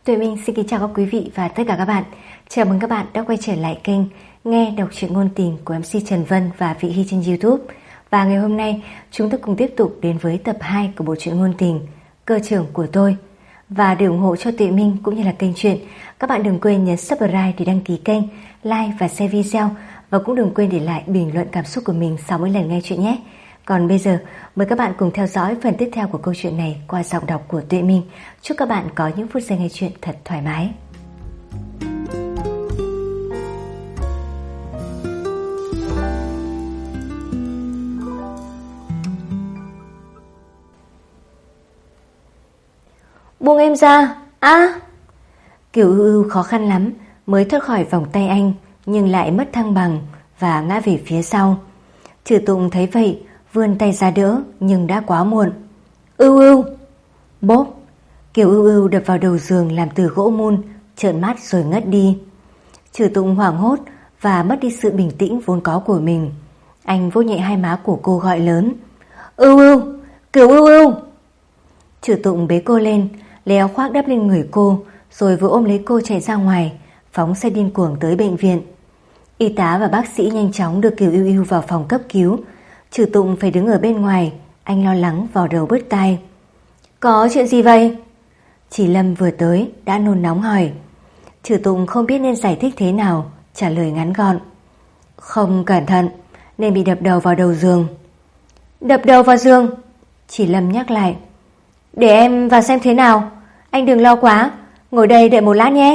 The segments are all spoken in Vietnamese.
Tụi mình xin kính chào các quý vị và tất cả các bạn. Chào mừng các bạn đã quay trở lại kênh Nghe đọc truyện ngôn tình của MC Trần Vân và Vị Hy trên YouTube. Và ngày hôm nay chúng ta cùng tiếp tục đến với tập 2 của bộ truyện ngôn tình Cơ trưởng của tôi. Và để ủng hộ cho Tuệ Minh cũng như là kênh truyện, các bạn đừng quên nhấn subscribe để đăng ký kênh, like và share video. Và cũng đừng quên để lại bình luận cảm xúc của mình sau mỗi lần nghe chuyện nhé. Còn bây giờ mời các bạn cùng theo dõi phần tiếp theo của câu chuyện này qua giọng đọc của Tuệ Minh. Chúc các bạn có những phút giây nghe chuyện thật thoải mái. Buông em ra. Kiều Ưu Ưu khó khăn lắm mới thoát khỏi vòng tay anh, nhưng lại mất thăng bằng và ngã về phía sau. Trừ Tụng thấy vậy vươn tay ra đỡ, nhưng đã quá muộn. Ưu Ưu! Bốp! Kiều Ưu Ưu đập vào đầu giường làm từ gỗ mun, trợn mắt rồi ngất đi. Trừ Tụng hoảng hốt và mất đi sự bình tĩnh vốn có của mình. Anh vỗ nhẹ hai má của cô gọi lớn. Ưu Ưu! Kiều Ưu Ưu! Trừ Tụng bế cô lên, lấy áo khoác đắp lên người cô, rồi vừa ôm lấy cô chạy ra ngoài, phóng xe điên cuồng tới bệnh viện. Y tá và bác sĩ nhanh chóng đưa Kiều Ưu Ưu vào phòng cấp cứu. Trừ Tụng phải đứng ở bên ngoài, anh lo lắng vò đầu bứt tai. Có chuyện gì vậy? Chỉ Lâm vừa tới đã nôn nóng hỏi. Trừ Tụng không biết nên giải thích thế nào, trả lời ngắn gọn. Không cẩn thận nên bị đập đầu vào đầu giường. Đập đầu vào giường? Chỉ Lâm nhắc lại. Để em vào xem thế nào. Anh đừng lo quá, ngồi đây đợi một lát nhé.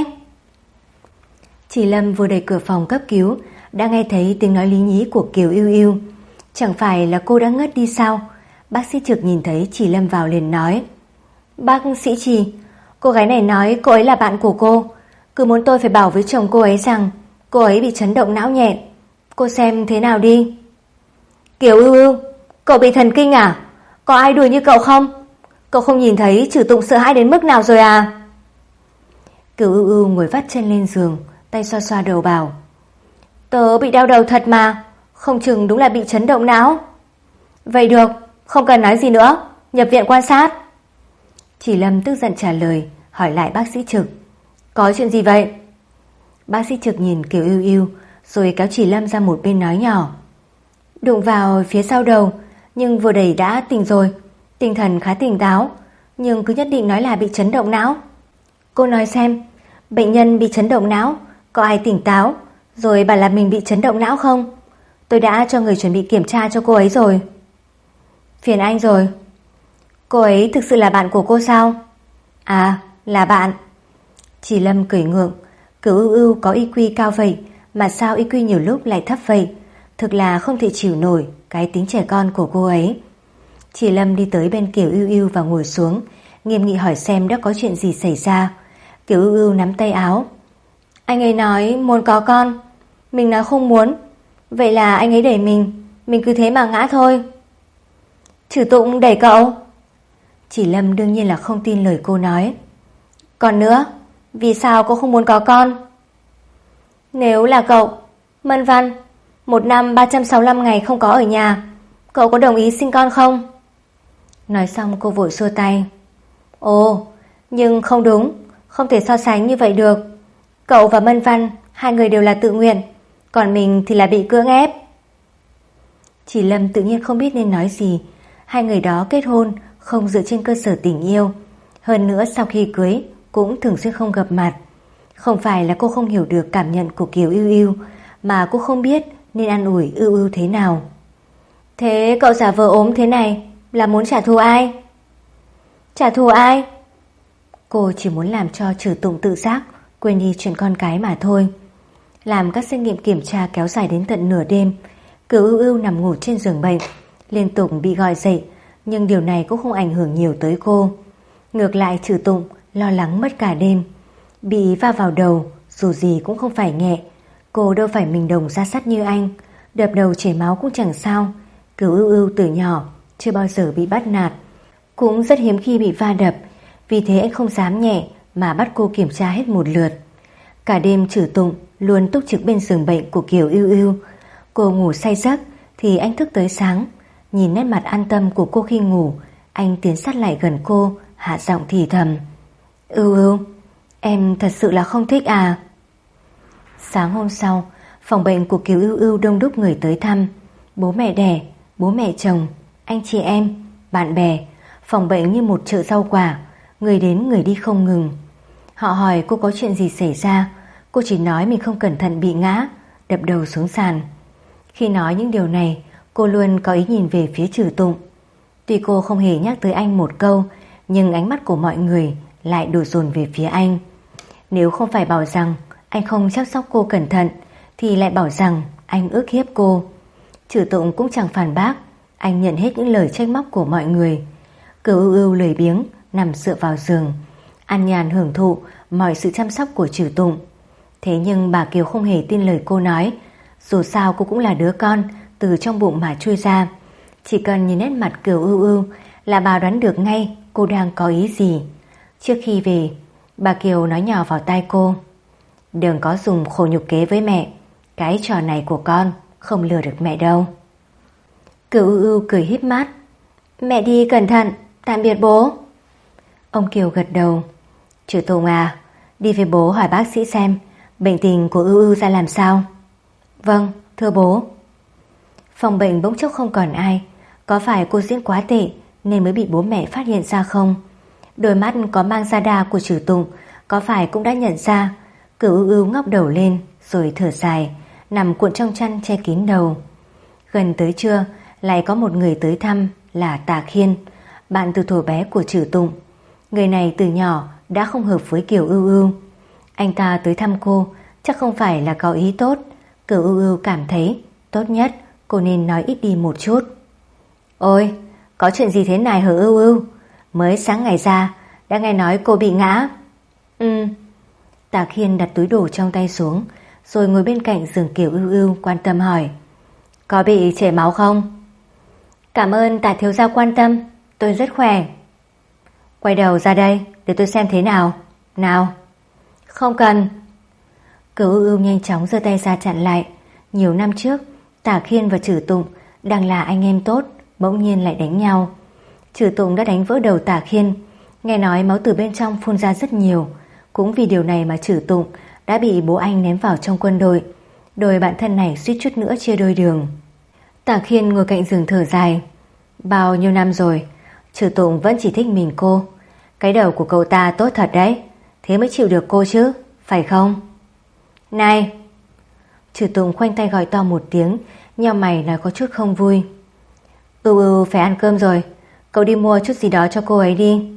Chỉ Lâm vừa đẩy cửa phòng cấp cứu đã nghe thấy tiếng nói lý nhí của Kiều Ưu Ưu. Chẳng phải là cô đã ngất đi sao? Bác sĩ Trực nhìn thấy Chỉ Lâm vào liền nói. Bác sĩ Chỉ, cô gái này nói cô ấy là bạn của cô, cứ muốn tôi phải bảo với chồng cô ấy rằng cô ấy bị chấn động não nhẹ. Cô xem thế nào đi. Kiều Ưu Ưu, cậu bị thần kinh à? Có ai đùa như cậu không? Cậu không nhìn thấy Trừ Tụng sợ hãi đến mức nào rồi à? Kiều Ưu Ưu ngồi vắt chân lên giường, tay xoa xoa đầu bảo. Tớ bị đau đầu thật mà, không chừng đúng là bị chấn động não. Vậy được, không cần nói gì nữa, nhập viện quan sát. Chỉ Lâm tức giận trả lời, hỏi lại bác sĩ Trực. Có chuyện gì vậy? Bác sĩ Trực nhìn Kiều Ưu Ưu, rồi kéo Chỉ Lâm ra một bên nói nhỏ. Đụng vào phía sau đầu, nhưng vừa đẩy đã tỉnh rồi. Tinh thần khá tỉnh táo, nhưng cứ nhất định nói là bị chấn động não. Cô nói xem, bệnh nhân bị chấn động não, có ai tỉnh táo rồi bảo là mình bị chấn động não không? Tôi đã cho người chuẩn bị kiểm tra cho cô ấy rồi. Phiền anh rồi. Cô ấy thực sự là bạn của cô sao? À, là bạn. Chỉ Lâm cười ngượng. Kiều Ưu Ưu có IQ cao vậy mà sao IQ nhiều lúc lại thấp vậy? Thực là không thể chịu nổi cái tính trẻ con của cô ấy. Chỉ Lâm đi tới bên Kiều Ưu Ưu và ngồi xuống, nghiêm nghị hỏi xem đã có chuyện gì xảy ra. Kiều Ưu Ưu nắm tay áo. Anh ấy nói muốn có con, mình nói không muốn. Vậy là anh ấy đẩy mình cứ thế mà ngã thôi. Trừ Tụng đẩy cậu? Chỉ Lâm đương nhiên là không tin lời cô nói. Còn nữa, vì sao cô không muốn có con? Nếu là cậu, Mân Văn, 1 năm 365 ngày không có ở nhà, cậu có đồng ý sinh con không? Nói xong cô vội xua tay. Ồ, nhưng không đúng, không thể so sánh như vậy được. Cậu và Mân Văn, hai người đều là tự nguyện, còn mình thì là bị cưỡng ép. Chỉ Lâm tự nhiên không biết nên nói gì. Hai người đó kết hôn không dựa trên cơ sở tình yêu. Hơn nữa sau khi cưới cũng thường xuyên không gặp mặt. Không phải là cô không hiểu được cảm nhận của Kiều Ưu Ưu, mà cô không biết nên an ủi Ưu Ưu thế nào. Thế cậu giả vờ ốm thế này là muốn trả thù ai? Trả thù ai? Cô chỉ muốn làm cho Trừ Tụng tự giác quên đi chuyện con cái mà thôi. Làm các xét nghiệm kiểm tra kéo dài đến tận nửa đêm. Kiều Ưu Ưu nằm ngủ trên giường bệnh, liên tục bị gọi dậy, nhưng điều này cũng không ảnh hưởng nhiều tới cô. Ngược lại Trừ Tụng lo lắng mất cả đêm. Bị va vào đầu, dù gì cũng không phải nhẹ. Cô đâu phải mình đồng ra sắt như anh, đập đầu chảy máu cũng chẳng sao. Kiều Ưu Ưu từ nhỏ chưa bao giờ bị bắt nạt, cũng rất hiếm khi bị va đập. Vì thế anh không dám nhẹ mà bắt cô kiểm tra hết một lượt. Cả đêm Trừ Tụng luôn túc trực bên giường bệnh của Kiều Ưu Ưu. Cô ngủ say giấc thì anh thức tới sáng. Nhìn nét mặt an tâm của cô khi ngủ, anh tiến sát lại gần cô, hạ giọng thì thầm. Ưu Ưu, Em thật sự là không thích à? Sáng hôm sau, phòng bệnh của Kiều Ưu Ưu đông đúc người tới thăm. Bố mẹ đẻ, bố mẹ chồng, anh chị em, bạn bè. Phòng bệnh như một chợ rau quả, người đến người đi không ngừng. Họ hỏi cô có chuyện gì xảy ra. Cô chỉ nói mình không cẩn thận bị ngã, đập đầu xuống sàn. Khi nói những điều này, cô luôn có ý nhìn về phía Trừ Tụng. Tuy cô không hề nhắc tới anh một câu, nhưng ánh mắt của mọi người lại đổ dồn về phía anh. Nếu không phải bảo rằng anh không chăm sóc cô cẩn thận, thì lại bảo rằng anh ức hiếp cô. Trừ Tụng cũng chẳng phản bác, anh nhận hết những lời trách móc của mọi người. Kiều Ưu Ưu lười biếng nằm dựa vào giường, an nhàn hưởng thụ mọi sự chăm sóc của Trừ Tụng. Thế nhưng bà Kiều không hề tin lời cô nói. Dù sao cô cũng là đứa con từ trong bụng mà chui ra. Chỉ cần nhìn nét mặt Kiều Ưu Ưu là bà đoán được ngay cô đang có ý gì. Trước khi về, bà Kiều nói nhỏ vào tai cô: đừng có dùng khổ nhục kế với mẹ. Cái trò này của con không lừa được mẹ đâu. Kiều Ưu Ưu cười híp mắt: mẹ đi cẩn thận, tạm biệt bố. Ông Kiều gật đầu: Trừ Tụng à, đi với bố hỏi bác sĩ xem bệnh tình của Ưu Ưu ra làm sao. Vâng, thưa bố. Phòng bệnh bỗng chốc không còn ai. Có phải cô diễn quá tệ nên mới bị bố mẹ phát hiện ra không? Đôi mắt có mang da đa của Trừ Tụng có phải cũng đã nhận ra? Kiều Ưu Ưu ngóc đầu lên rồi thở dài, nằm cuộn trong chăn che kín đầu. Gần tới trưa lại có một người tới thăm là Tả Khiên, bạn từ thuở bé của Trừ Tụng. Người này từ nhỏ đã không hợp với Kiều Ưu Ưu. Anh ta tới thăm cô chắc không phải là có ý tốt. Kiều Ưu Ưu cảm thấy tốt nhất cô nên nói ít đi một chút. Ôi, có chuyện gì thế này hả Ưu Ưu? Mới sáng ngày ra đã nghe nói cô bị ngã. Tả Khiên đặt túi đồ trong tay xuống rồi ngồi bên cạnh giường Kiều Ưu Ưu quan tâm hỏi: có bị chảy máu không? Cảm ơn Tả thiếu gia quan tâm, tôi rất khỏe. Quay đầu ra đây để tôi xem thế nào. Nào. Không cần. Kiều Ưu Ưu nhanh chóng giơ tay ra chặn lại. Nhiều năm trước Tả Khiên và Trừ Tụng đang là anh em tốt, bỗng nhiên lại đánh nhau. Trừ Tụng đã đánh vỡ đầu Tả Khiên, nghe nói máu từ bên trong phun ra rất nhiều. Cũng vì điều này mà Trừ Tụng đã bị bố anh ném vào trong quân đội. Đôi bạn thân này suýt chút nữa chia đôi đường. Tả Khiên ngồi cạnh giường thở dài: bao nhiêu năm rồi Trừ Tụng vẫn chỉ thích mình cô. Cái đầu của cậu ta tốt thật đấy, thế mới chịu được cô chứ, phải không? Này! Trừ Tụng khoanh tay gọi to một tiếng, nheo mày nói có chút không vui. Ưu Ưu phải ăn cơm rồi, cậu đi mua chút gì đó cho cô ấy đi.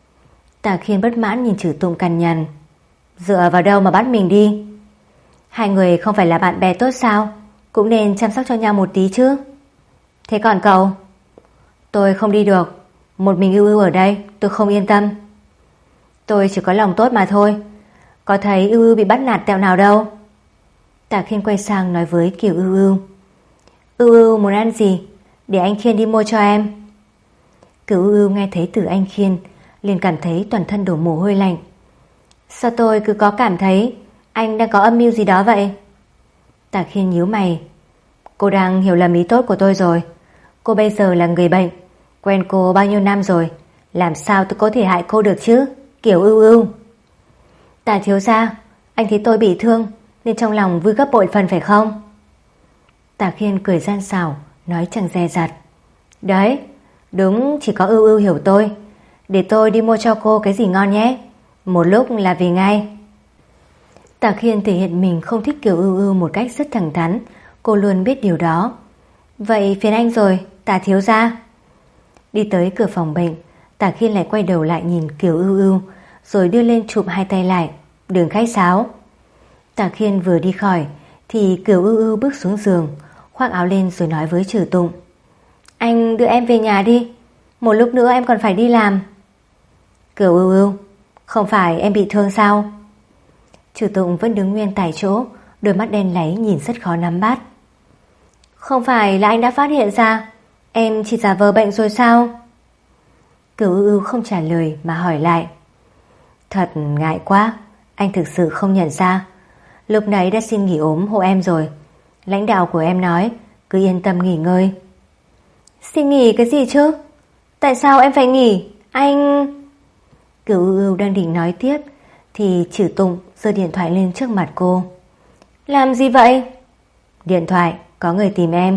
Tả Khiên bất mãn nhìn Trừ Tụng cằn nhằn: dựa vào đâu mà bắt mình đi? Hai người không phải là bạn bè tốt sao? Cũng nên chăm sóc cho nhau một tí chứ. Thế còn cậu? Tôi không đi được, một mình Ưu Ưu ở đây tôi không yên tâm. Tôi chỉ có lòng tốt mà thôi, có thấy Ưu Ưu bị bắt nạt tẹo nào đâu. Tả Khiên quay sang nói với Kiều Ưu Ưu: Ưu Ưu muốn ăn gì, để anh Khiên đi mua cho em. Kiều Ưu Ưu nghe thấy từ anh Khiên liền cảm thấy toàn thân đổ mồ hôi lạnh. Sao tôi cứ có cảm thấy anh đang có âm mưu gì đó vậy? Tả Khiên nhíu mày: cô đang hiểu lầm ý tốt của tôi rồi. Cô bây giờ là người bệnh, quen cô bao nhiêu năm rồi, làm sao tôi có thể hại cô được chứ, Kiều Ưu Ưu. Tả thiếu gia, anh thấy tôi bị thương nên trong lòng vui gấp bội phần phải không? Tả Khiên cười gian xảo, nói chẳng dè dặt: đấy, đúng, chỉ có Ưu Ưu hiểu tôi. Để tôi đi mua cho cô cái gì ngon nhé, một lúc là về ngay. Tả Khiên thể hiện mình không thích Kiều Ưu Ưu một cách rất thẳng thắn, cô luôn biết điều đó. Vậy phiền anh rồi, Tả thiếu gia. Đi tới cửa phòng bệnh, Tả Khiên lại quay đầu lại nhìn Kiều Ưu Ưu, rồi đưa lên chụp hai tay lại: đừng khách sáo. Tả Khiên vừa đi khỏi thì Kiều Ưu Ưu bước xuống giường, khoác áo lên rồi nói với Trừ Tụng: anh đưa em về nhà đi, một lúc nữa em còn phải đi làm. Kiều Ưu Ưu, không phải em bị thương sao? Trừ Tụng vẫn đứng nguyên tại chỗ, đôi mắt đen láy nhìn rất khó nắm bắt. Không phải là anh đã phát hiện ra em chỉ giả vờ bệnh rồi sao? Kiều Ưu Ưu không trả lời mà hỏi lại: thật ngại quá, anh thực sự không nhận ra. Lúc nãy đã xin nghỉ ốm hộ em rồi. Lãnh đạo của em nói cứ yên tâm nghỉ ngơi. Xin nghỉ cái gì chứ? Tại sao em phải nghỉ? Anh... Kiều Ưu Ưu đang định nói tiếp thì Trử Tụng giơ điện thoại lên trước mặt cô. Làm gì vậy? Điện thoại, có người tìm em.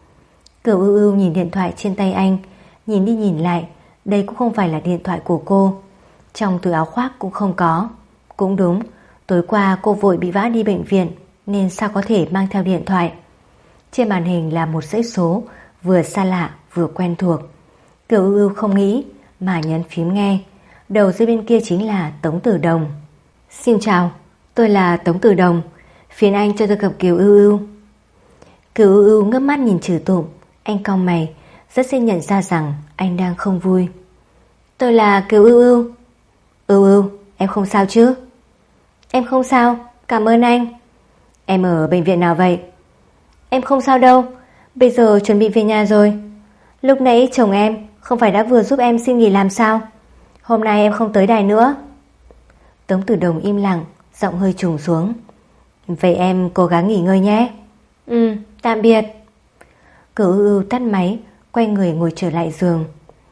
Cửu Ưu Ưu nhìn điện thoại trên tay anh, nhìn đi nhìn lại, đây cũng không phải là điện thoại của cô. Trong túi áo khoác cũng không có. Cũng đúng, tối qua cô vội bị vã đi bệnh viện nên sao có thể mang theo điện thoại. Trên màn hình là một dãy số vừa xa lạ vừa quen thuộc. Cửu Ưu Ưu không nghĩ mà nhấn phím nghe. Đầu dây bên kia chính là Tống Tử Đồng. Xin chào, tôi là Tống Tử Đồng, phiền anh cho tôi gặp Kiều Ưu Ưu. Kiều Ưu Ưu ngước mắt nhìn Trử Tụng. Anh cau mày, rất dễ nhận ra rằng anh đang không vui. Tôi là Kiều Ưu Ưu. Ưu Ưu, em không sao chứ? Em không sao, cảm ơn anh. Em ở bệnh viện nào vậy? Em không sao đâu, bây giờ chuẩn bị về nhà rồi. Lúc nãy chồng em không phải đã vừa giúp em xin nghỉ làm sao? Hôm nay em không tới đài nữa. Tống Tử Đồng im lặng, giọng hơi trùng xuống. Vậy em cố gắng nghỉ ngơi nhé. Tạm biệt. Cửu Ưu Ưu tắt máy, quay người ngồi trở lại giường.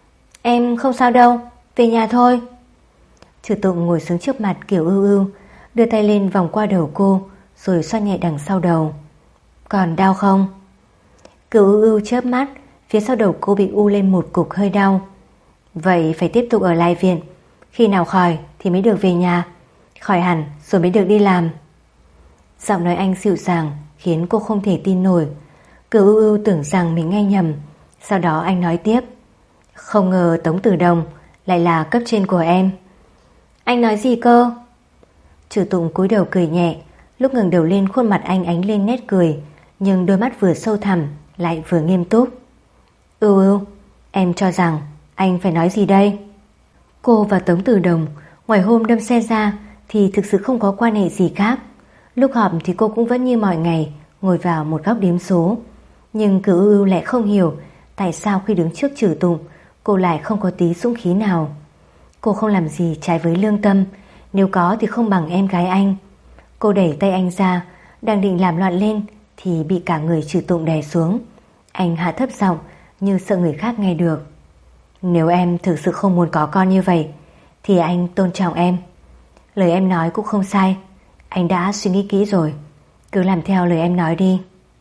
Em không sao đâu, về nhà thôi. Trử Tụng ngồi xuống trước mặt Kiều Ưu Ưu, đưa tay lên vòng qua đầu cô, rồi xoa nhẹ đằng sau đầu. Còn đau không? Cửu Ưu Ưu chớp mắt, phía sau đầu cô bị u lên một cục hơi đau. Vậy phải tiếp tục ở lại viện, khi nào khỏi thì mới được về nhà, khỏi hẳn rồi mới được đi làm. Giọng nói anh dịu dàng khiến cô không thể tin nổi. Cửu Ưu Ưu tưởng rằng mình nghe nhầm. Sau đó anh nói tiếp. Không ngờ Tống Tử Đồng lại là cấp trên của em. Anh nói gì cơ? Trử Tụng cúi đầu cười nhẹ. Lúc ngẩng đầu lên khuôn mặt anh ánh lên nét cười, nhưng đôi mắt vừa sâu thẳm lại vừa nghiêm túc. Ưu Ưu, em cho rằng anh phải nói gì đây? Cô và Tống Tử Đồng ngoài hôm đâm xe ra thì thực sự không có quan hệ gì khác. Lúc họp thì cô cũng vẫn như mọi ngày ngồi vào một góc đếm số. Nhưng Cửu Ưu Ưu lại không hiểu tại sao khi đứng trước Trử Tụng cô lại không có tí dũng khí nào. Cô không làm gì trái với lương tâm, nếu có thì không bằng em gái anh. Cô đẩy tay anh ra, đang định làm loạn lên thì bị cả người Trử Tụng đè xuống. Anh hạ thấp giọng như sợ người khác nghe được. Nếu em thực sự không muốn có con như vậy thì anh tôn trọng em. Lời em nói cũng không sai, anh đã suy nghĩ kỹ rồi, cứ làm theo lời em nói đi.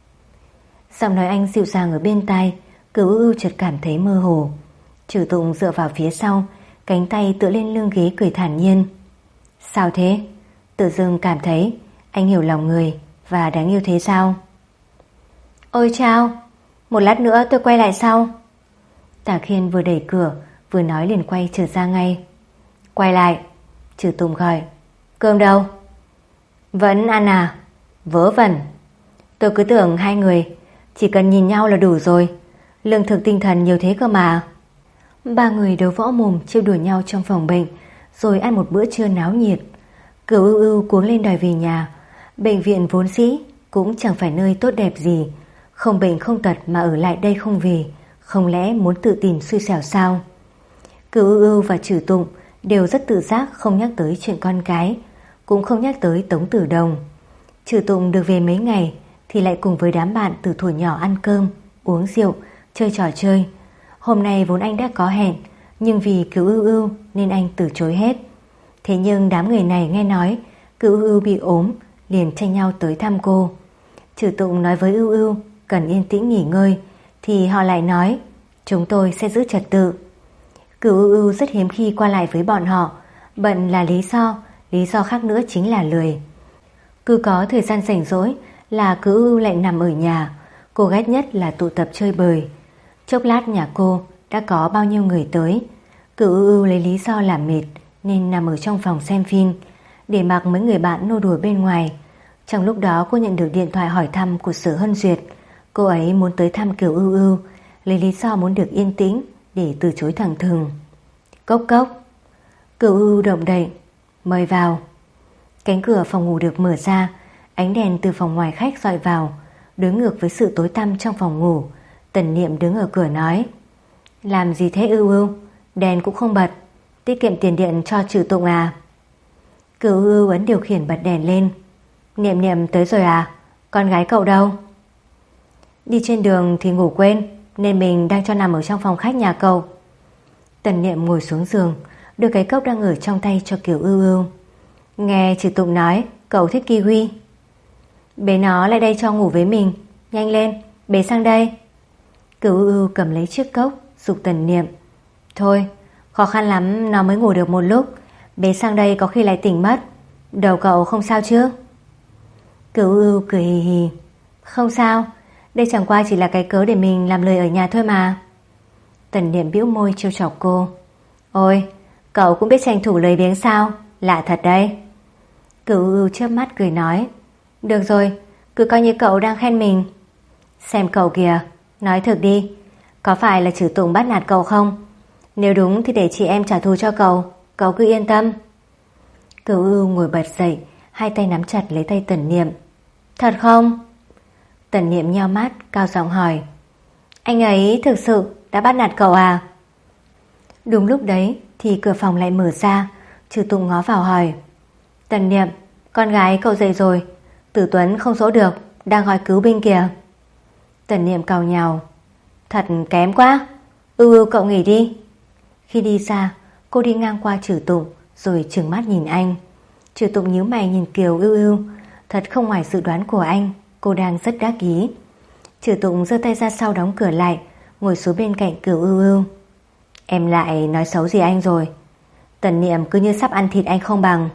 Giọng nói anh dịu dàng ở bên tai, Cửu Ưu Ưu chợt cảm thấy mơ hồ. Trử Tụng dựa vào phía sau, cánh tay tựa lên lưng ghế cười thản nhiên. Sao thế? Tự dưng cảm thấy anh hiểu lòng người và đáng yêu thế sao? Ôi chao, một lát nữa tôi quay lại sau. Tả Khiên vừa đẩy cửa vừa nói liền quay trở ra ngay. Quay lại. Trử Tụng gọi. Cơm đâu? Vẫn ăn à? Vớ vẩn. Tôi cứ tưởng hai người chỉ cần nhìn nhau là đủ rồi, lương thực tinh thần nhiều thế cơ mà. Ba người đấu võ mồm trêu đùa nhau trong phòng bệnh, rồi ăn một bữa trưa náo nhiệt. Cửu Ưu Ưu cuống lên đòi về nhà. Bệnh viện vốn dĩ cũng chẳng phải nơi tốt đẹp gì, không bệnh không tật mà ở lại đây không về, không lẽ muốn tự tìm xui xẻo sao? Cửu Ưu Ưu và Trử Tụng đều rất tự giác không nhắc tới chuyện con cái, cũng không nhắc tới Tống Tử Đồng. Trử Tụng được về mấy ngày thì lại cùng với đám bạn từ thuở nhỏ ăn cơm, uống rượu, chơi trò chơi. Hôm nay vốn anh đã có hẹn, nhưng vì Cửu Ưu Ưu nên anh từ chối hết. Thế nhưng đám người này nghe nói Cửu Ưu Ưu bị ốm, liền tranh nhau tới thăm cô. Trử Tụng nói với Ưu Ưu cần yên tĩnh nghỉ ngơi, thì họ lại nói chúng tôi sẽ giữ trật tự. Cửu Ưu Ưu rất hiếm khi qua lại với bọn họ, bận là lý do khác nữa chính là lười. Cứ có thời gian rảnh rỗi là Cửu Ưu Ưu lại nằm ở nhà. Cô ghét nhất là tụ tập chơi bời. Chốc lát nhà cô đã có bao nhiêu người tới. Cửu Ưu Ưu lấy lý do làm mệt nên nằm ở trong phòng xem phim, để mặc mấy người bạn nô đùa bên ngoài. Trong lúc đó cô nhận được điện thoại hỏi thăm của Sở Hân Duyệt. Cô ấy muốn tới thăm Kiều Ưu Ưu, lấy lý do muốn được yên tĩnh để từ chối thẳng thừng. Cốc cốc. Kiều Ưu Ưu động đậy. Mời vào. Cánh cửa phòng ngủ được mở ra, ánh đèn từ phòng ngoài khách dọi vào, đối ngược với sự tối tăm trong phòng ngủ. Tần Niệm đứng ở cửa nói. Làm gì thế Ưu Ưu? Đèn cũng không bật, tiết kiệm tiền điện cho Trử Tụng à? Kiều Ưu Ưu ấn điều khiển bật đèn lên. Niệm Niệm tới rồi à? Con gái cậu đâu? Đi trên đường thì ngủ quên, nên mình đang cho nằm ở trong phòng khách nhà cậu. Tần Niệm ngồi xuống giường, đưa cái cốc đang ở trong tay cho Kiều Ưu Ưu. Nghe Trừ Tụng nói cậu thích kiwi. Bế nó lại đây cho ngủ với mình. Nhanh lên, bế sang đây. Cửu Ưu cầm lấy chiếc cốc, giục Tần Niệm. Thôi, khó khăn lắm nó mới ngủ được một lúc, bế sang đây có khi lại tỉnh mất. Đầu cậu không sao chứ? Cửu Ưu cười hì hì. Không sao, đây chẳng qua chỉ là cái cớ để mình làm lời ở nhà thôi mà. Tần Niệm bĩu môi trêu chọc cô. Ôi, cậu cũng biết tranh thủ lười biếng sao? Lạ thật đấy. Cửu Ưu chớp mắt cười nói. Được rồi, cứ coi như cậu đang khen mình. Xem cậu kìa, nói thực đi, có phải là Trừ Tụng bắt nạt cậu không? Nếu đúng thì để chị em trả thù cho cậu cứ yên tâm. Cửu Ưu ngồi bật dậy, hai tay nắm chặt lấy tay Tần Niệm. Thật không? Tần Niệm nheo mắt, cao giọng hỏi. Anh ấy thực sự đã bắt nạt cậu à? Đúng lúc đấy thì cửa phòng lại mở ra, Trừ Tụng ngó vào hỏi. Tần Niệm, con gái cậu dậy rồi, Tử Tuấn không dỗ được, đang gọi cứu binh kìa. Tần Niệm càu nhàu. Thật kém quá. Ưu cậu nghỉ đi. Khi đi ra, cô đi ngang qua Trừ Tụng rồi trừng mắt nhìn anh. Trừ Tụng nhíu mày nhìn Kiều Ưu. Thật không ngoài dự đoán của anh, cô đang rất đắc ý. Trừ Tụng giơ tay ra sau đóng cửa lại, ngồi xuống bên cạnh Kiều Ưu. Em lại nói xấu gì anh rồi? Tần Niệm cứ như sắp ăn thịt anh không bằng.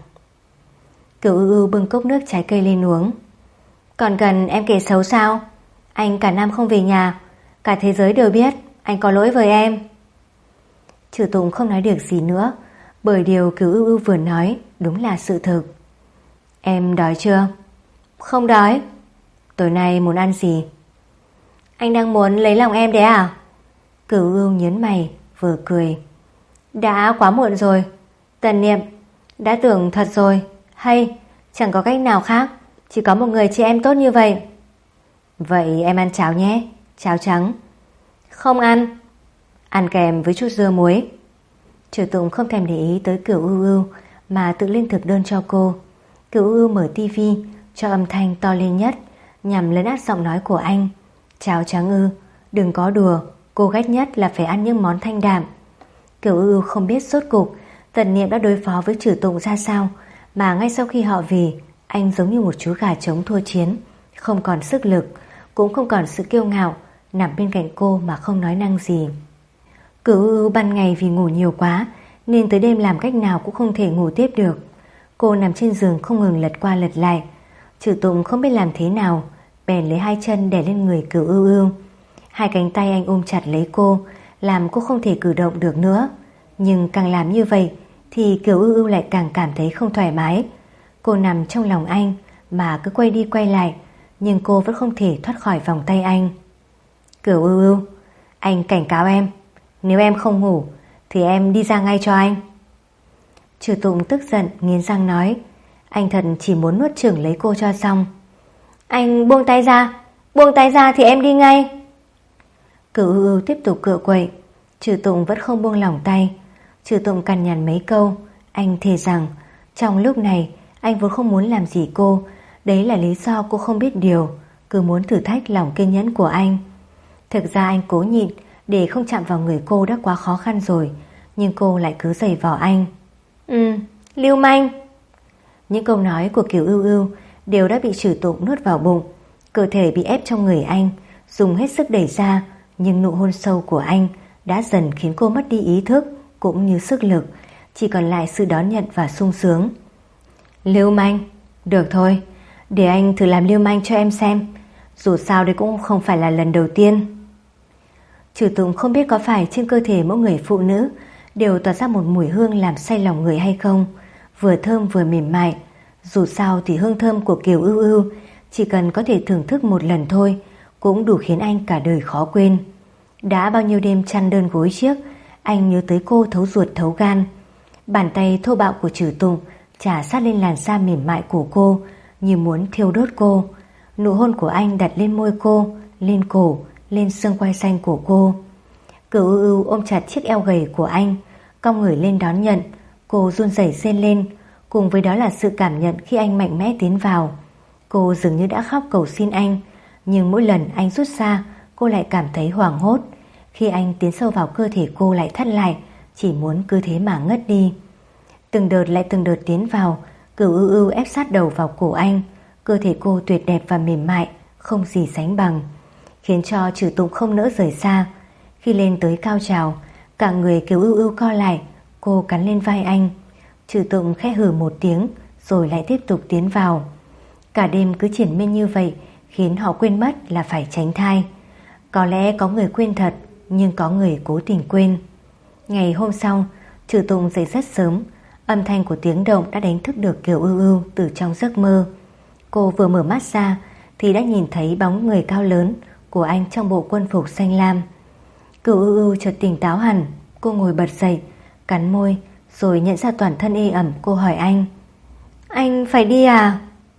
Kiều Ưu bưng cốc nước trái cây lên uống. Còn cần em kể xấu sao? Anh cả năm không về nhà, cả thế giới đều biết anh có lỗi với em. Trừ Tụng không nói được gì nữa, bởi điều Kiều Ưu vừa nói đúng là sự thực. Em đói chưa? Không đói. Tối nay muốn ăn gì? Anh đang muốn lấy lòng em đấy à? Kiều Ưu nhớn mày vừa cười. Đã quá muộn rồi. Tần Niệm, đã tưởng thật rồi. Hay chẳng có cách nào khác, chỉ có một người chị em tốt như vậy. Vậy em ăn cháo nhé, cháo trắng. Không ăn. Ăn kèm với chút dưa muối. Trừ Tụng không thèm để ý tới Kiều Ưu mà tự lên thực đơn cho cô. Kiều Ưu mở tivi cho âm thanh to lên nhất nhằm lấn át giọng nói của anh. Cháo trắng ư? Đừng có đùa, cô ghét nhất là phải ăn những món thanh đạm. Kiều Ưu không biết rốt cục Tần Niệm đã đối phó với Trừ Tụng ra sao, mà ngay sau khi họ về, anh giống như một chú gà trống thua chiến, không còn sức lực, cũng không còn sự kiêu ngạo, nằm bên cạnh cô mà không nói năng gì. Kiều Ưu ban ngày vì ngủ nhiều quá nên tới đêm làm cách nào cũng không thể ngủ tiếp được. Cô nằm trên giường không ngừng lật qua lật lại. Trừ Tụng không biết làm thế nào, bèn lấy hai chân đè lên người Kiều Ưu. Hai cánh tay anh ôm chặt lấy cô, làm cô không thể cử động được nữa. Nhưng càng làm như vậy thì Kiều Ưu lại càng cảm thấy không thoải mái. Cô nằm trong lòng anh mà cứ quay đi quay lại, nhưng cô vẫn không thể thoát khỏi vòng tay anh. Kiều Ưu, anh cảnh cáo em, nếu em không ngủ thì em đi ra ngay cho anh. Trừ Tụng tức giận nghiến răng nói. Anh thật chỉ muốn nuốt chửng lấy cô cho xong. Anh buông tay ra thì em đi ngay. Kiều Ưu tiếp tục cựa quậy. Trừ Tụng vẫn không buông lỏng tay. Trừ Tụng cằn nhằn mấy câu. Anh thề rằng trong lúc này anh vốn không muốn làm gì cô. Đấy là lý do cô không biết điều, cứ muốn thử thách lòng kiên nhẫn của anh. Thực ra anh cố nhịn để không chạm vào người cô đã quá khó khăn rồi, nhưng cô lại cứ giày vò anh. Lưu manh. Những câu nói của Kiều Ưu đều đã bị Trừ Tụng nuốt vào bụng. Cơ thể bị ép trong người anh, dùng hết sức đẩy ra, nhưng nụ hôn sâu của anh đã dần khiến cô mất đi ý thức cũng như sức lực, chỉ còn lại sự đón nhận và sung sướng. Lưu manh. Được thôi, để anh thử làm lưu manh cho em xem. Dù sao đây cũng không phải là lần đầu tiên. Trừ Tụng không biết có phải trên cơ thể mỗi người phụ nữ đều tỏa ra một mùi hương làm say lòng người hay không, vừa thơm vừa mềm mại. Dù sao thì hương thơm của Kiều Ưu chỉ cần có thể thưởng thức một lần thôi cũng đủ khiến anh cả đời khó quên. Đã bao nhiêu đêm chăn đơn gối chiếc, anh nhớ tới cô thấu ruột thấu gan. Bàn tay thô bạo của Trừ Tụng chà sát lên làn da mềm mại của cô như muốn thiêu đốt cô. Nụ hôn của anh đặt lên môi cô, lên cổ, lên xương quai xanh của cô. Kiều Ưu ôm chặt chiếc eo gầy của anh, cong người lên đón nhận. Cô run rẩy rên lên, cùng với đó là sự cảm nhận khi anh mạnh mẽ tiến vào. Cô dường như đã khóc cầu xin anh, nhưng mỗi lần anh rút ra, cô lại cảm thấy hoảng hốt. Khi anh tiến sâu vào cơ thể cô lại thắt lại, chỉ muốn cứ thế mà ngất đi. Từng đợt lại từng đợt tiến vào, Cửu Ưu Ưu ép sát đầu vào cổ anh. Cơ thể cô tuyệt đẹp và mềm mại, không gì sánh bằng, khiến cho Trừ Tụng không nỡ rời xa. Khi lên tới cao trào, cả người Kiều Ưu Ưu co lại, cô cắn lên vai anh. Trừ Tụng khẽ hừ một tiếng, rồi lại tiếp tục tiến vào. Cả đêm cứ triển miên như vậy, khiến họ quên mất là phải tránh thai. Có lẽ có người quên thật, nhưng có người cố tình quên. Ngày hôm sau, Trừ Tụng dậy rất sớm. Âm thanh của tiếng động đã đánh thức được Kiều Ưu Ưu từ trong giấc mơ. Cô vừa mở mắt ra thì đã nhìn thấy bóng người cao lớn của anh trong bộ quân phục xanh lam. Kiều Ưu Ưu chợt tỉnh táo hẳn. Cô ngồi bật dậy, cắn môi, rồi nhận ra toàn thân ê ẩm. Cô hỏi anh: "Anh phải đi à?"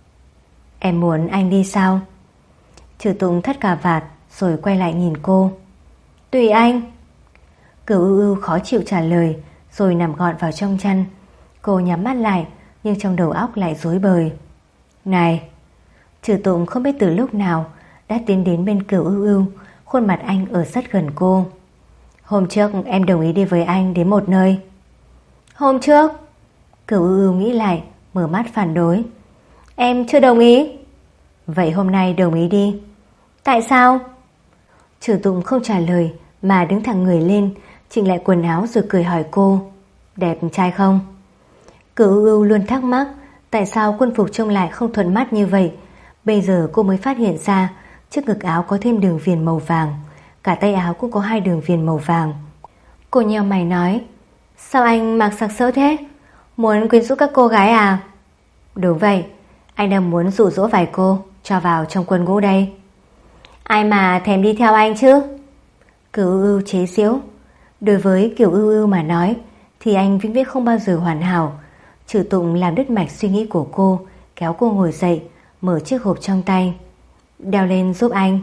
"Em muốn anh đi sao?" Trừ Tụng thắt cà vạt rồi quay lại nhìn cô. "Tùy anh." Kiều Ưu Ưu khó chịu trả lời, rồi nằm gọn vào trong chăn. Cô nhắm mắt lại, nhưng trong đầu óc lại rối bời. "Này!" Trừ Tụng không biết từ lúc nào đã tiến đến bên Kiều Ưu Ưu. Khuôn mặt anh ở rất gần cô. "Hôm trước em đồng ý đi với anh đến một nơi." "Hôm trước?" Kiều Ưu Ưu nghĩ lại, mở mắt phản đối. "Em chưa đồng ý." "Vậy hôm nay đồng ý đi." "Tại sao?" Trừ Tụng không trả lời mà đứng thẳng người lên, chỉnh lại quần áo rồi cười hỏi cô: "Đẹp trai không?" Kiều Ưu Ưu luôn thắc mắc tại sao quân phục trông lại không thuận mắt như vậy. Bây giờ cô mới phát hiện ra trước ngực áo có thêm đường viền màu vàng, cả tay áo cũng có 2 đường viền màu vàng. Cô nheo mày nói: "Sao anh mặc sặc sỡ thế? Muốn quyến rũ các cô gái à?" "Đúng vậy, anh đang muốn dụ dỗ vài cô cho vào trong quân ngũ đây." "Ai mà thèm đi theo anh chứ?" Kiều Ưu Ưu chế giễu. Đối với Kiều Ưu Ưu mà nói thì anh vĩnh viễn không bao giờ hoàn hảo. Trừ Tụng làm đứt mạch suy nghĩ của cô, kéo cô ngồi dậy, mở chiếc hộp trong tay. "Đeo lên giúp anh."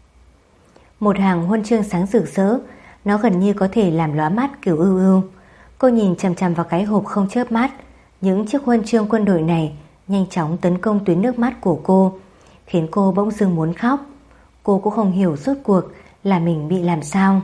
Một hàng huân chương sáng rực rỡ, nó gần như có thể làm lóa mắt Kiều Ưu Ưu. Cô nhìn chằm chằm vào cái hộp không chớp mắt. Những chiếc huân chương quân đội này nhanh chóng tấn công tuyến nước mắt của cô, khiến cô bỗng dưng muốn khóc. Cô cũng không hiểu rốt cuộc là mình bị làm sao.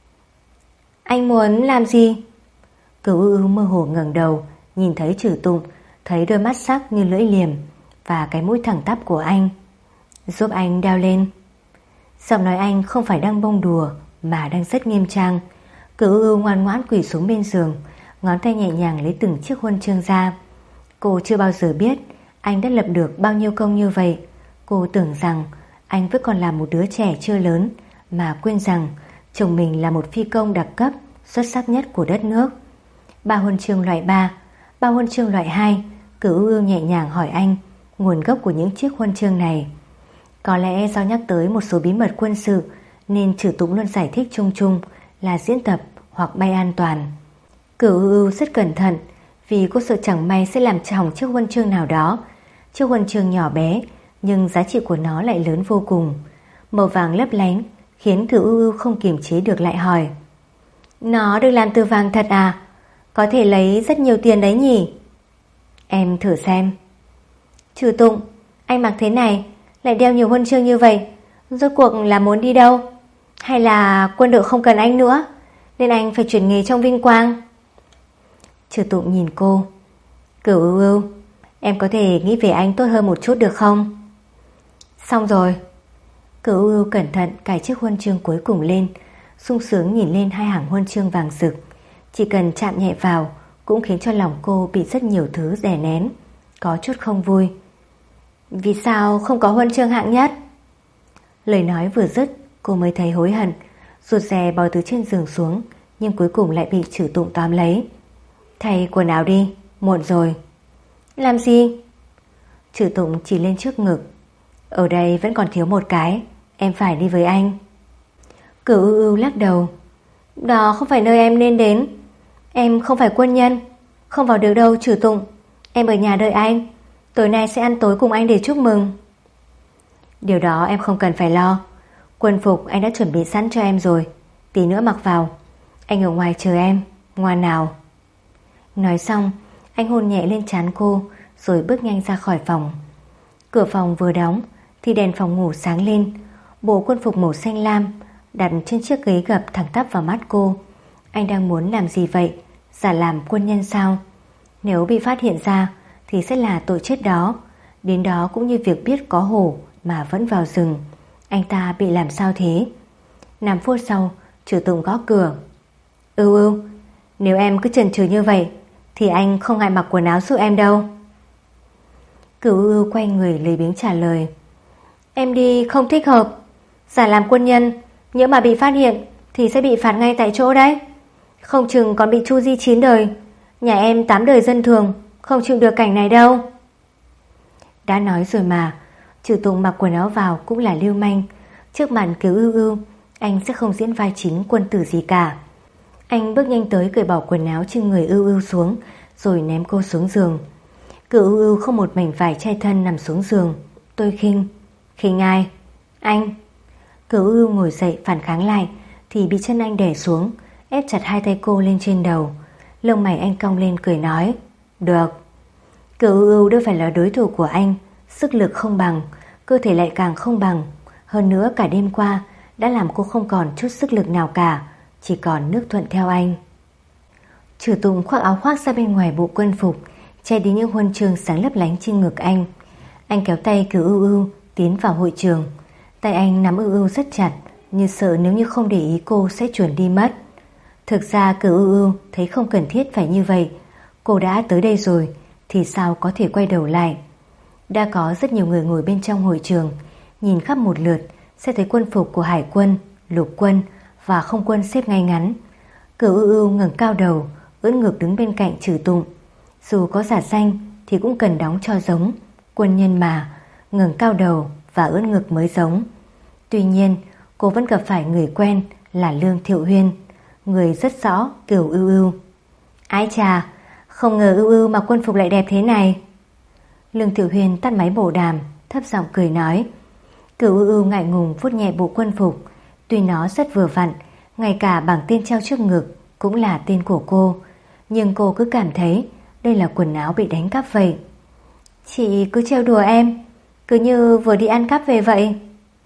"Anh muốn làm gì?" Kiều Ưu Ưu mơ hồ ngẩng đầu, nhìn thấy Trừ Tụng, thấy đôi mắt sắc như lưỡi liềm và cái mũi thẳng tắp của anh. "Giúp anh đeo lên." Giọng nói anh không phải đang bông đùa mà đang rất nghiêm trang. Kiều Ưu Ưu ngoan ngoãn quỳ xuống bên giường, ngón tay nhẹ nhàng lấy từng chiếc huân chương ra. Cô chưa bao giờ biết anh đã lập được bao nhiêu công như vậy. Cô tưởng rằng anh vẫn còn là một đứa trẻ chưa lớn, mà quên rằng chồng mình là một phi công đặc cấp xuất sắc nhất của đất nước. 3 huân chương loại 3, 3 huân chương loại 2. Kiều Ưu Ưu nhẹ nhàng hỏi anh nguồn gốc của những chiếc huân chương này. Có lẽ do nhắc tới một số bí mật quân sự nên Trừ Tụng luôn giải thích chung chung là diễn tập hoặc bay an toàn. Kiều Ưu Ưu rất cẩn thận vì cô sợ chẳng may sẽ làm hỏng chiếc huân chương nào đó. Chiếc huân chương nhỏ bé nhưng giá trị của nó lại lớn vô cùng. Màu vàng lấp lánh khiến Kiều Ưu Ưu không kiềm chế được lại hỏi: "Nó được làm từ vàng thật à? Có thể lấy rất nhiều tiền đấy nhỉ?" "Em thử xem." "Trừ Tụng, anh mặc thế này lại đeo nhiều huân chương như vậy, rốt cuộc là muốn đi đâu? Hay là quân đội không cần anh nữa nên anh phải chuyển nghề trong vinh quang?" Trừ Tụng nhìn cô. "Kiều Ưu Ưu, em có thể nghĩ về anh tốt hơn một chút được không?" "Xong rồi." Kiều Ưu Ưu cẩn thận cài chiếc huân chương cuối cùng lên, sung sướng nhìn lên 2 hàng huân chương vàng rực. Chỉ cần chạm nhẹ vào cũng khiến cho lòng cô bị rất nhiều thứ đè nén, có chút không vui. "Vì sao không có huân chương hạng nhất?" Lời nói vừa dứt, cô mới thấy hối hận, rụt rè bò từ trên giường xuống, nhưng cuối cùng lại bị Trừ Tụng tóm lấy. "Thay quần áo đi, muộn rồi." "Làm gì?" Trừ Tụng chỉ lên trước ngực. "Ở đây vẫn còn thiếu một cái, em phải đi với anh." Kiều Ưu Ưu lắc đầu. "Đó không phải nơi em nên đến. Em không phải quân nhân, không vào được đâu Trừ Tụng. Em ở nhà đợi anh, tối nay sẽ ăn tối cùng anh để chúc mừng." "Điều đó em không cần phải lo. Quân phục anh đã chuẩn bị sẵn cho em rồi, tí nữa mặc vào. Anh ở ngoài chờ em, ngoan nào." Nói xong, anh hôn nhẹ lên trán cô rồi bước nhanh ra khỏi phòng. Cửa phòng vừa đóng thì đèn phòng ngủ sáng lên. Bộ quân phục màu xanh lam đặt trên chiếc ghế gập thẳng tắp vào mắt cô. Anh đang muốn làm gì vậy? Giả làm quân nhân sao? Nếu bị phát hiện ra thì sẽ là tội chết đó. Đến đó cũng như việc biết có hổ mà vẫn vào rừng. Anh ta bị làm sao thế? 5 phút sau, Trừ Tụng gõ cửa. Ưu, nếu em cứ chần chừ như vậy thì anh không ngại mặc quần áo giúp em đâu. Cửu Ưu quay người lười biếng trả lời. Em đi không thích hợp. Giả làm quân nhân, nếu mà bị phát hiện thì sẽ bị phạt ngay tại chỗ đấy. Không chừng còn bị tru di 9 đời. Nhà em 8 đời dân thường, không chịu được cảnh này đâu. Đã nói rồi mà, Trừ Tụng mặc quần áo vào cũng là lưu manh. Trước mặt Kiều Ưu Ưu, anh sẽ không diễn vai chính quân tử gì cả. Anh bước nhanh tới cởi bỏ quần áo trên người Ưu Ưu xuống, rồi ném cô xuống giường. Kiều Ưu Ưu không một mảnh vải che thân nằm xuống giường. Tôi khinh. Khinh ai? Anh. Kiều Ưu Ưu ngồi dậy phản kháng lại thì bị chân anh đè xuống, ép chặt hai tay cô lên trên đầu. Lông mày anh cong lên cười nói. Được. Kiều Ưu Ưu đâu phải là đối thủ của anh. Sức lực không bằng, cơ thể lại càng không bằng. Hơn nữa cả đêm qua đã làm cô không còn chút sức lực nào cả, chỉ còn nước thuận theo anh. Trừ Tụng khoác áo khoác ra bên ngoài bộ quân phục, che đi những huân chương sáng lấp lánh trên ngực anh. Anh kéo tay Kiều Ưu Ưu tiến vào hội trường. Tay anh nắm Ưu Ưu rất chặt, như sợ nếu như không để ý cô sẽ chuồn đi mất. Thực ra Kiều Ưu Ưu thấy không cần thiết phải như vậy. Cô đã tới đây rồi thì sao có thể quay đầu lại. Đã có rất nhiều người ngồi bên trong hội trường, nhìn khắp một lượt sẽ thấy quân phục của hải quân, lục quân và không quân xếp ngay ngắn. Kiều Ưu Ưu ngẩng cao đầu, ưỡn ngực đứng bên cạnh Trừ Tụng. Dù có giả danh thì cũng cần đóng cho giống. Quân nhân mà, ngẩng cao đầu và ưỡn ngực mới giống. Tuy nhiên cô vẫn gặp phải người quen là Lương Thiệu Huyên, người rất rõ Kiều Ưu Ưu. Ái chà, không ngờ Ưu Ưu mặc quân phục lại đẹp thế này. Lương Thiệu Huyên tắt máy bộ đàm, thấp giọng cười nói. Kiều Ưu Ưu ngại ngùng vuốt nhẹ bộ quân phục. Tuy nó rất vừa vặn, ngay cả bảng tên treo trước ngực cũng là tên của cô, nhưng cô cứ cảm thấy đây là quần áo bị đánh cắp vậy. Chị cứ trêu đùa em, cứ như vừa đi ăn cắp về vậy.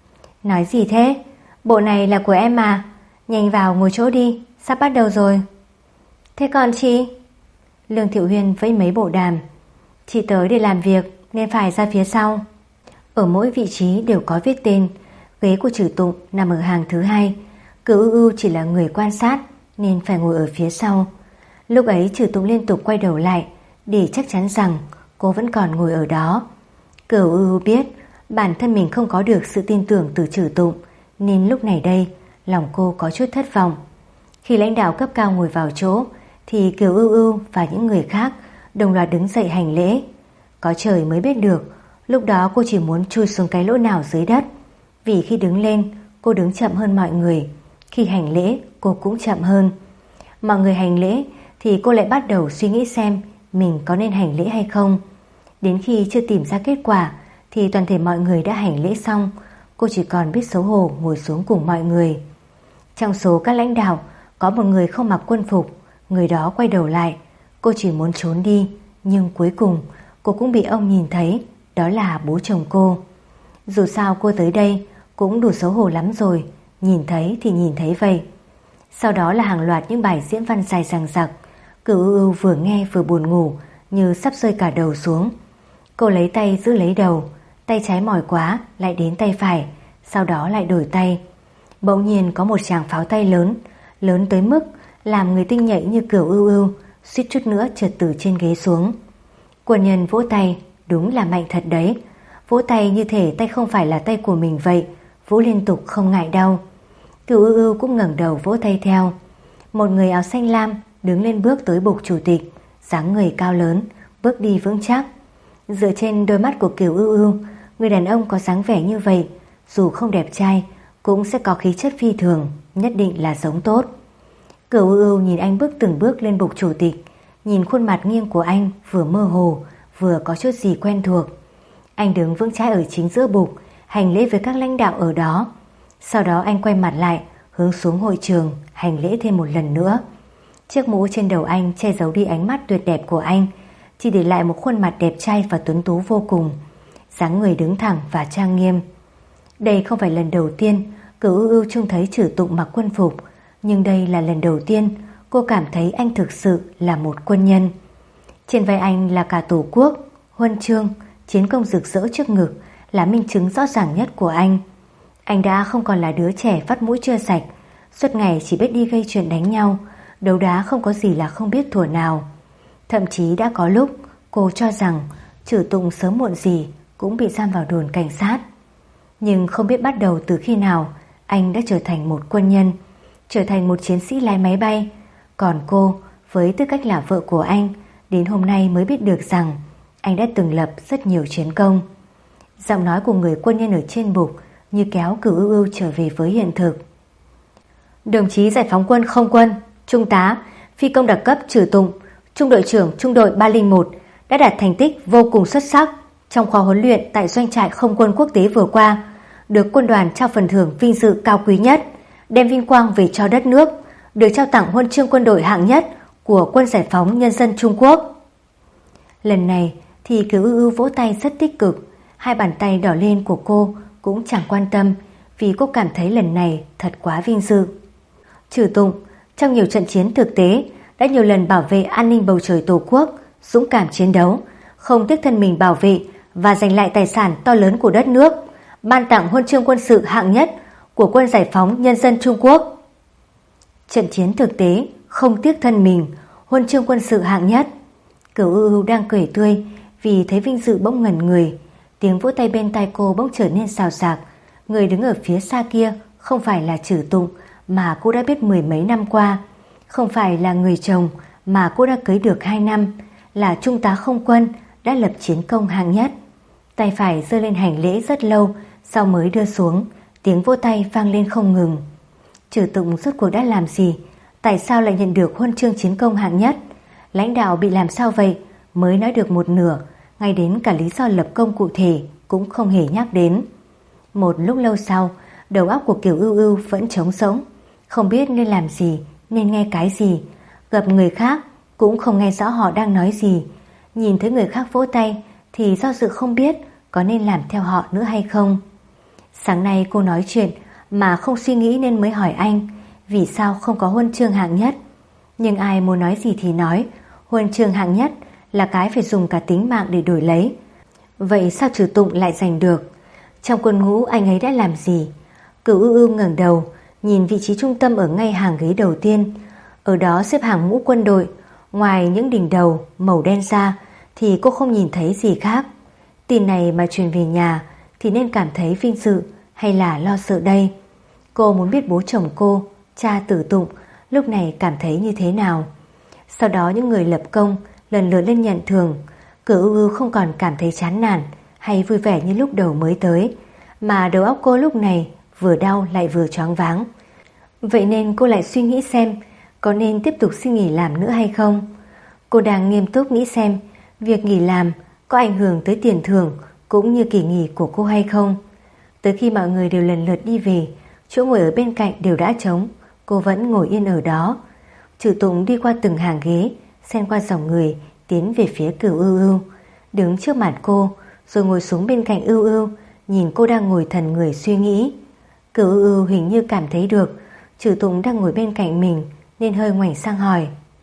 Nói gì thế? Bộ này là của em mà. Nhanh vào ngồi chỗ đi, sắp bắt đầu rồi. Thế còn chị? Lương Thiệu Huyên vẫy mấy bộ đàm. Chị tới để làm việc nên phải ra phía sau. Ở mỗi vị trí đều có viết tên. Ghế của Trừ Tụng nằm ở hàng thứ 2. Kiều Ưu Ưu chỉ là người quan sát nên phải ngồi ở phía sau. Lúc ấy Trừ Tụng liên tục quay đầu lại để chắc chắn rằng cô vẫn còn ngồi ở đó. Kiều Ưu Ưu biết bản thân mình không có được sự tin tưởng từ Trừ Tụng, nên lúc này đây lòng cô có chút thất vọng. Khi lãnh đạo cấp cao ngồi vào chỗ thì Kiều Ưu Ưu và những người khác đồng loạt đứng dậy hành lễ. Có trời mới biết được, lúc đó cô chỉ muốn chui xuống cái lỗ nào dưới đất. Vì khi đứng lên cô đứng chậm hơn mọi người, khi hành lễ cô cũng chậm hơn. Mọi người hành lễ thì cô lại bắt đầu suy nghĩ xem mình có nên hành lễ hay không. Đến khi chưa tìm ra kết quả thì toàn thể mọi người đã hành lễ xong. Cô chỉ còn biết xấu hổ ngồi xuống cùng mọi người. Trong số các lãnh đạo có một người không mặc quân phục. Người đó quay đầu lại. Cô chỉ muốn trốn đi, nhưng cuối cùng cô cũng bị ông nhìn thấy. Đó là bố chồng cô. Dù sao cô tới đây cũng đủ xấu hổ lắm rồi. Nhìn thấy thì nhìn thấy vậy. Sau đó là hàng loạt những bài diễn văn dài dằng dặc. Kiều Ưu Ưu vừa nghe vừa buồn ngủ, như sắp rơi cả đầu xuống. Cô lấy tay giữ lấy đầu, tay trái mỏi quá lại đến tay phải, sau đó lại đổi tay. Bỗng nhiên có một tràng pháo tay lớn, lớn tới mức làm người tinh nhạy như Kiều Ưu Ưu suýt chút nữa trượt từ trên ghế xuống. Quân nhân vỗ tay, đúng là mạnh thật đấy. Vỗ tay như thể tay không phải là tay của mình vậy, vỗ liên tục không ngại đau. Kiều Ưu Ưu cũng ngẩng đầu vỗ tay theo. Một người áo xanh lam đứng lên bước tới bục chủ tịch, dáng người cao lớn, bước đi vững chắc. Dựa trên đôi mắt của Kiều Ưu Ưu, người đàn ông có dáng vẻ như vậy, dù không đẹp trai, cũng sẽ có khí chất phi thường, nhất định là sống tốt. Kiều Ưu Ưu nhìn anh bước từng bước lên bục chủ tịch, nhìn khuôn mặt nghiêng của anh vừa mơ hồ, vừa có chút gì quen thuộc. Anh đứng vững chãi ở chính giữa bục, hành lễ với các lãnh đạo ở đó. Sau đó anh quay mặt lại, hướng xuống hội trường, hành lễ thêm một lần nữa. Chiếc mũ trên đầu anh che giấu đi ánh mắt tuyệt đẹp của anh, chỉ để lại một khuôn mặt đẹp trai và tuấn tú vô cùng, dáng người đứng thẳng và trang nghiêm. Đây không phải lần đầu tiên Kiều Ưu Ưu trông thấy Trừ Tụng mặc quân phục, nhưng đây là lần đầu tiên cô cảm thấy anh thực sự là một quân nhân. Trên vai anh là cả Tổ quốc, Huân chương, chiến công rực rỡ trước ngực là minh chứng rõ ràng nhất của anh. Anh đã không còn là đứa trẻ vắt mũi chưa sạch, suốt ngày chỉ biết đi gây chuyện đánh nhau, đấu đá không có gì là không biết thuở nào. Thậm chí đã có lúc cô cho rằng Trử Tụng sớm muộn gì cũng bị giam vào đồn cảnh sát. Nhưng không biết bắt đầu từ khi nào anh đã trở thành một quân nhân, trở thành một chiến sĩ lái máy bay. Còn cô, với tư cách là vợ của anh, đến hôm nay mới biết được rằng anh đã từng lập rất nhiều chiến công. Giọng nói của người quân nhân ở trên bục như kéo Cửu Ưu Ưu trở về với hiện thực. Đồng chí giải phóng quân không quân, trung tá, phi công đặc cấp Trử Tụng, trung đội trưởng trung đội 301 đã đạt thành tích vô cùng xuất sắc trong khóa huấn luyện tại doanh trại không quân quốc tế vừa qua, được quân đoàn trao phần thưởng vinh dự cao quý nhất, đem vinh quang về cho đất nước, được trao tặng huân chương quân đội hạng nhất của Quân Giải phóng Nhân dân Trung Quốc. Lần này thì Cửu Ưu Ưu vỗ tay rất tích cực, hai bàn tay đỏ lên của cô cũng chẳng quan tâm, vì cô cảm thấy lần này thật quá vinh dự. Trử Tụng trong nhiều trận chiến thực tế đã nhiều lần bảo vệ an ninh bầu trời Tổ quốc, dũng cảm chiến đấu, không tiếc thân mình bảo vệ và giành lại tài sản to lớn của đất nước, ban tặng huân chương quân sự hạng nhất của Quân Giải phóng Nhân dân Trung Quốc. Trận chiến thực tế, không tiếc thân mình, huân chương quân sự hạng nhất. Cửu Ưu Ưu đang cười tươi vì thấy vinh dự bỗng ngẩn người. Tiếng vỗ tay bên tai cô bỗng trở nên xào xạc. Người đứng ở phía xa kia không phải là Trử Tụng mà cô đã biết mười mấy năm qua, không phải là người chồng mà cô đã cưới được 2 năm, là trung tá không quân đã lập chiến công hạng nhất. Tay phải giơ lên hành lễ rất lâu, sau mới đưa xuống. Tiếng vỗ tay vang lên không ngừng. Trử Tụng rốt cuộc đã làm gì? Tại sao lại nhận được huân chương chiến công hạng nhất? Lãnh đạo bị làm sao vậy? Mới nói được một nửa, ngay đến cả lý do lập công cụ thể cũng không hề nhắc đến. Một lúc lâu sau, đầu óc của Kiều Ưu Ưu vẫn trống rỗng, không biết nên làm gì, nên nghe cái gì. Gặp người khác cũng không nghe rõ họ đang nói gì. Nhìn thấy người khác vỗ tay thì do dự không biết có nên làm theo họ nữa hay không. Sáng nay cô nói chuyện mà không suy nghĩ nên mới hỏi anh vì sao không có huân chương hạng nhất. Nhưng ai muốn nói gì thì nói, huân chương hạng nhất là cái phải dùng cả tính mạng để đổi lấy. Vậy sao Trử Tụng lại giành được? Trong quân ngũ anh ấy đã làm gì? Cửu Ưu Ưu ngẩng đầu, nhìn vị trí trung tâm ở ngay hàng ghế đầu tiên. Ở đó xếp hàng ngũ quân đội, ngoài những đỉnh đầu màu đen ra thì cô không nhìn thấy gì khác. Tin này mà truyền về nhà thì nên cảm thấy vinh dự hay là lo sợ đây? Cô muốn biết bố chồng cô, cha Tử Tụng, lúc này cảm thấy như thế nào. Sau đó những người lập công lần lượt lên nhận thưởng. Cửu Ưu Ưu không còn cảm thấy chán nản hay vui vẻ như lúc đầu mới tới, mà đầu óc cô lúc này vừa đau lại vừa choáng váng. Vậy nên cô lại suy nghĩ xem có nên tiếp tục xin nghỉ làm nữa hay không. Cô đang nghiêm túc nghĩ xem việc nghỉ làm có ảnh hưởng tới tiền thưởng cũng như kỳ nghỉ của cô hay không. Tới khi mọi người đều lần lượt đi về, chỗ ngồi ở bên cạnh đều đã trống, cô vẫn ngồi yên ở đó. Trử Tụng đi qua từng hàng ghế, xen qua dòng người, tiến về phía Cửu Ưu Ưu, đứng trước mặt cô, rồi ngồi xuống bên cạnh Ưu Ưu, nhìn cô đang ngồi thần người suy nghĩ. Cửu Ưu Ưu hình như cảm thấy được Trử Tụng đang ngồi bên cạnh mình nên hơi ngoảnh sang hỏi: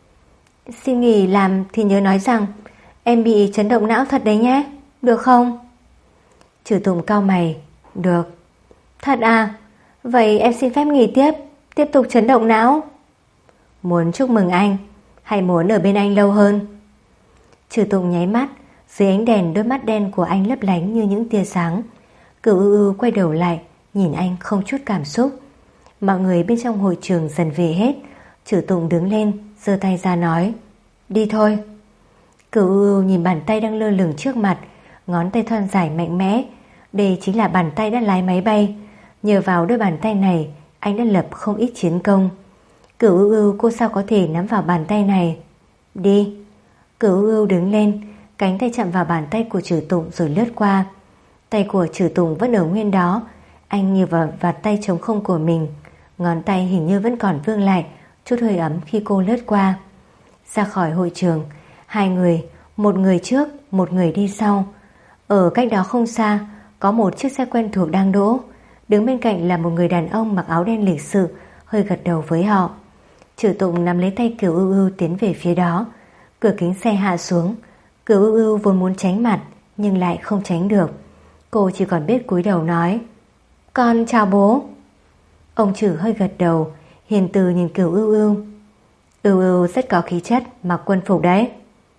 Xin nghỉ làm thì nhớ nói rằng em bị chấn động não thật đấy nhé, được không? Trử Tụng cau mày: Được. Thật à? Vậy em xin phép nghỉ tiếp tục chấn động não. Muốn chúc mừng anh hay muốn ở bên anh lâu hơn? Trử Tụng nháy mắt, dưới ánh đèn đôi mắt đen của anh lấp lánh như những tia sáng. Cửu Ưu Ưu quay đầu lại, nhìn anh không chút cảm xúc. Mọi người bên trong hội trường dần về hết. Trử Tụng đứng lên, giơ tay ra nói: Đi thôi. Cửu Ưu Ưu nhìn bàn tay đang lơ lửng trước mặt, ngón tay thon dài mạnh mẽ. Đây chính là bàn tay đã lái máy bay. Nhờ vào đôi bàn tay này, anh đã lập không ít chiến công. Cửu Ưu Ưu, cô sao có thể nắm vào bàn tay này? Đi. Cửu Ưu Ưu đứng lên, cánh tay chạm vào bàn tay của Trử Tụng rồi lướt qua. Tay của Trử Tụng vẫn ở nguyên đó. Anh nhìn vào vạt tay trống không của mình, ngón tay hình như vẫn còn vương lại chút hơi ấm khi cô lướt qua. Ra khỏi hội trường, hai người, một người trước, một người đi sau. Ở cách đó không xa có một chiếc xe quen thuộc đang đỗ. Đứng bên cạnh là một người đàn ông mặc áo đen lịch sự, hơi gật đầu với họ. Trử Tụng nắm lấy tay Kiều Ưu Ưu tiến về phía đó. Cửa kính xe hạ xuống. Cửu Ưu Ưu vốn muốn tránh mặt nhưng lại không tránh được. Cô chỉ còn biết cúi đầu nói: Con chào bố. Ông Trử hơi gật đầu, hiền từ nhìn Cửu Ưu Ưu. Ưu Ưu rất có khí chất, mặc quân phục đấy.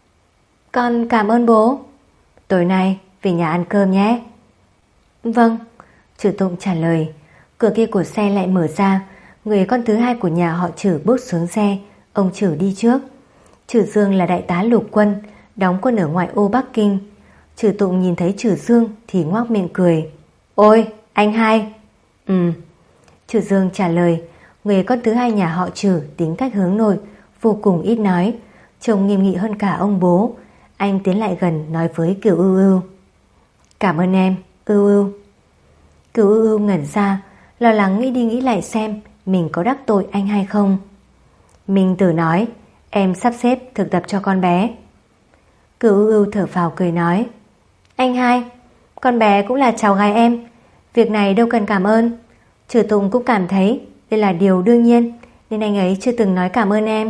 Con cảm ơn bố. Tối nay về nhà ăn cơm nhé. Vâng, Trử Tụng trả lời. Cửa kia của xe lại mở ra, người con thứ hai của nhà họ Trử bước xuống xe. Ông Trử đi trước. Trử Dương là đại tá lục quân, đóng quân ở ngoại ô Bắc Kinh. Trử Tụng nhìn thấy Trử Dương thì ngoác miệng cười. Ôi, anh hai. Trử Dương trả lời. Người con thứ hai nhà họ Trử tính cách hướng nội, vô cùng ít nói, trông nghiêm nghị hơn cả ông bố. Anh tiến lại gần nói với Cửu Ưu Ưu: Cảm ơn em, Ưu Ưu. Cửu Ưu Ưu ngẩn ra, lo lắng nghĩ đi nghĩ lại xem mình có đắc tội anh hay không. Minh Tử nói: Em sắp xếp thực tập cho con bé. Cửu Ưu Ưu thở phào cười nói: Anh hai, con bé cũng là cháu gái em, việc này đâu cần cảm ơn. Trử Tụng cũng cảm thấy đây là điều đương nhiên, nên anh ấy chưa từng nói cảm ơn em.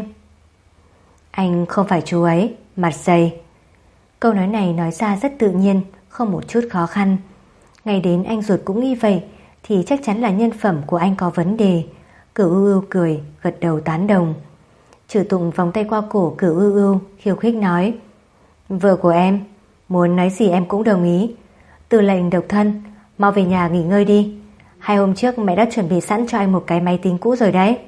Anh không phải chú ấy, mặt dày. Câu nói này nói ra rất tự nhiên, không một chút khó khăn. Ngay đến anh ruột cũng nghĩ vậy thì chắc chắn là nhân phẩm của anh có vấn đề. Cửu Ưu Ưu cười, gật đầu tán đồng. Trử Tụng vòng tay qua cổ Cửu Ưu Ưu, khiêu khích nói: Vợ của em, muốn nói gì em cũng đồng ý. Tư lệnh độc thân, mau về nhà nghỉ ngơi đi. 2 hôm trước mẹ đã chuẩn bị sẵn cho anh một cái máy tính cũ rồi đấy.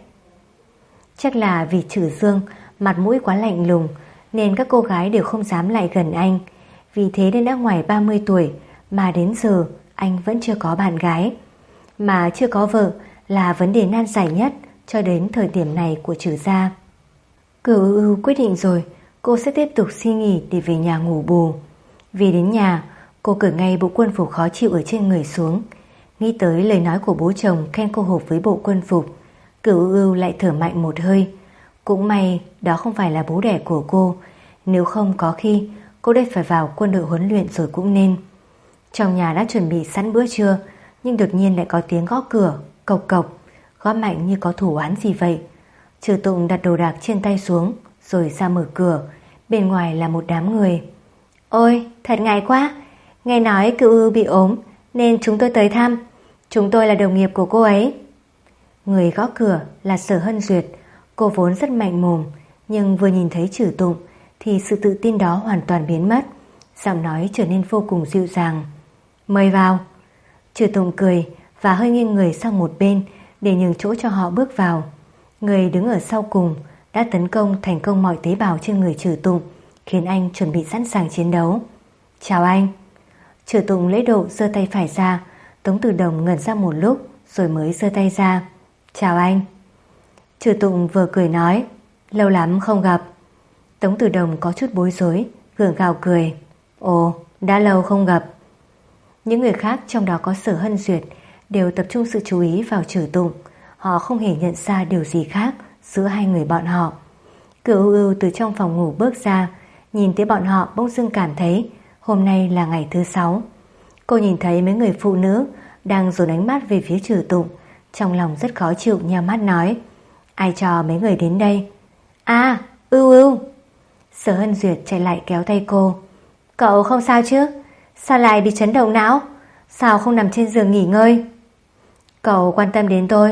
Chắc là vì Trử Dương mặt mũi quá lạnh lùng nên các cô gái đều không dám lại gần anh. Vì thế nên đã ngoài 30 tuổi mà đến giờ anh vẫn chưa có bạn gái. Mà chưa có vợ là vấn đề nan giải nhất cho đến thời điểm này của Trử gia. Cửu Ưu Ưu quyết định rồi, cô sẽ tiếp tục xin nghỉ để về nhà ngủ bù. Vì đến nhà, cô cởi ngay bộ quân phục khó chịu ở trên người xuống. Nghĩ tới lời nói của bố chồng khen cô hợp với bộ quân phục, Cửu Ưu Ưu lại thở mạnh một hơi. Cũng may đó không phải là bố đẻ của cô, nếu không có khi cô đây phải vào quân đội huấn luyện rồi cũng nên. Trong nhà đã chuẩn bị sẵn bữa trưa, nhưng đột nhiên lại có tiếng gõ cửa, cộc cộc, gõ mạnh như có thủ oán gì vậy. Trử Tụng đặt đồ đạc trên tay xuống rồi ra mở cửa. Bên ngoài là một đám người. Ôi, thật ngại quá, nghe nói Cửu Ưu bị ốm nên chúng tôi tới thăm. Chúng tôi là đồng nghiệp của cô ấy. Người gõ cửa là Sở Hân Duyệt. Cô vốn rất mạnh mồm, nhưng vừa nhìn thấy Trử Tụng thì sự tự tin đó hoàn toàn biến mất. Giọng nói trở nên vô cùng dịu dàng. Mời vào. Trử Tụng cười và hơi nghiêng người sang một bên để nhường chỗ cho họ bước vào. Người đứng ở sau cùng đã tấn công thành công mọi tế bào trên người Trử Tụng, khiến anh chuẩn bị sẵn sàng chiến đấu. Chào anh. Trử Tụng lễ độ giơ tay phải ra. Tống Tử Đồng ngẩn ra một lúc rồi mới giơ tay ra. Chào anh. Trử Tụng vừa cười nói: Lâu lắm không gặp. Tống Tử Đồng có chút bối rối, gượng gạo cười: Ồ, đã lâu không gặp. Những người khác, trong đó có Sở Hân Duyệt, đều tập trung sự chú ý vào Trử Tụng. Họ không hề nhận ra điều gì khác giữa hai người bọn họ. Cửu Ưu Ưu từ trong phòng ngủ bước ra, nhìn thấy bọn họ bỗng dưng cảm thấy hôm nay là ngày thứ 6. Cô nhìn thấy mấy người phụ nữ đang dồn ánh mắt về phía Trử Tụng, trong lòng rất khó chịu, nheo mắt nói: Ai cho mấy người đến đây? À, Ưu Ưu. Sở Hân Duyệt chạy lại kéo tay cô. Cậu không sao chứ? Sao lại bị chấn động não? Sao không nằm trên giường nghỉ ngơi? Cậu quan tâm đến tôi.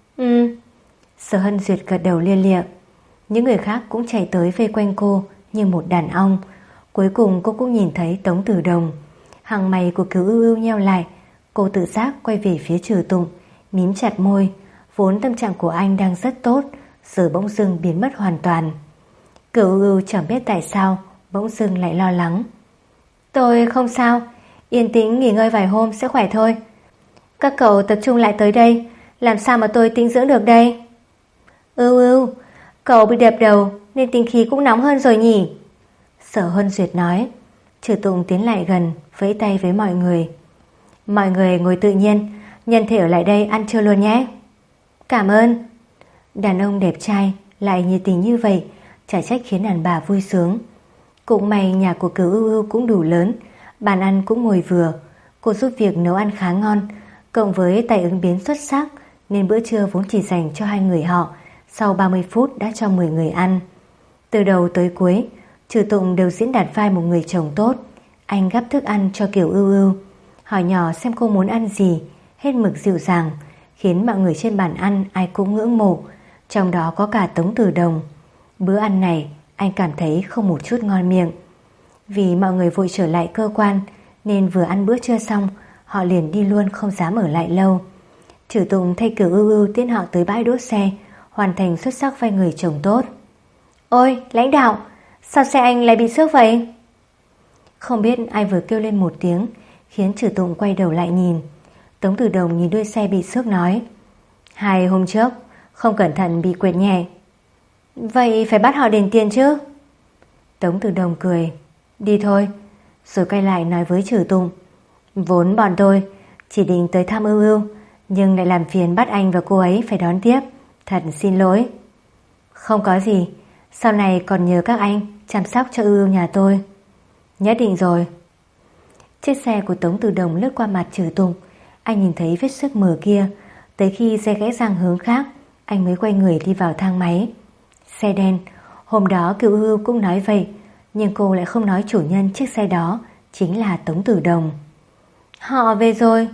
Sở Hân Duyệt gật đầu lia lịa. Những người khác cũng chạy tới vây quanh cô như một đàn ong. Cuối cùng cô cũng nhìn thấy Tống Tử Đồng. Hàng mày của Cửu Ưu Ưu nheo lại. Cô tự giác quay về phía Trử Tụng, mím chặt môi. Vốn tâm trạng của anh đang rất tốt, giờ bỗng dưng biến mất hoàn toàn. Cửu Ưu Ưu chẳng biết tại sao bỗng dưng lại lo lắng. Tôi không sao, yên tĩnh nghỉ ngơi vài hôm sẽ khỏe thôi. Các cậu tập trung lại tới đây, làm sao mà tôi tĩnh dưỡng được đây? Ưu Ưu, cậu bị đập đầu nên tính khí cũng nóng hơn rồi nhỉ? Sở Hân Duyệt nói. Trử Tụng tiến lại gần, vẫy tay với mọi người. Mọi người ngồi tự nhiên, nhân thể ở lại đây ăn trưa luôn nhé. Cảm ơn. Đàn ông đẹp trai lại nhiệt tình như vậy, chả trách khiến đàn bà vui sướng. Cũng may nhà của Cửu Ưu Ưu cũng đủ lớn, bàn ăn cũng ngồi vừa. Cô giúp việc nấu ăn khá ngon, cộng với tài ứng biến xuất sắc nên bữa trưa vốn chỉ dành cho 2 người họ, sau 30 phút đã cho 10 người ăn. Từ đầu tới cuối, Trừ Tụng đều diễn đạt vai một người chồng tốt. Anh gắp thức ăn cho Kiều Ưu Ưu, hỏi nhỏ xem cô muốn ăn gì, hết mực dịu dàng, khiến mọi người trên bàn ăn ai cũng ngưỡng mộ, trong đó có cả Tống Từ Đồng. Bữa ăn này anh cảm thấy không một chút ngon miệng. Vì mọi người vội trở lại cơ quan nên vừa ăn bữa trưa xong họ liền đi luôn, không dám ở lại lâu. Trừ Tụng thay Kiều Ưu Ưu tiễn họ tới bãi đỗ xe, hoàn thành xuất sắc vai người chồng tốt. Ôi lãnh đạo, sao xe anh lại bị xước vậy? Không biết ai vừa kêu lên một tiếng khiến Trừ Tụng quay đầu lại nhìn. Tống Từ Đồng nhìn đuôi xe bị xước nói, 2 hôm trước không cẩn thận bị quệt nhẹ. Vậy phải bắt họ đền tiền chứ? Tống Từ Đồng cười, đi thôi. Rồi quay lại nói với Trừ Tụng, vốn bọn tôi chỉ định tới thăm Ưu Ưu, nhưng lại làm phiền bắt anh và cô ấy phải đón tiếp, thật xin lỗi. Không có gì, sau này còn nhờ các anh chăm sóc cho Ưu Ưu nhà tôi. Nhất định rồi. Chiếc xe của Tống Từ Đồng lướt qua mặt Trừ Tụng. Anh nhìn thấy vết xước mờ kia. Tới khi xe gãy sang hướng khác, anh mới quay người đi vào thang máy. Xe đen. Hôm đó Kiều Ưu Ưu cũng nói vậy, nhưng cô lại không nói chủ nhân chiếc xe đó chính là Tống Từ Đồng. Họ về rồi.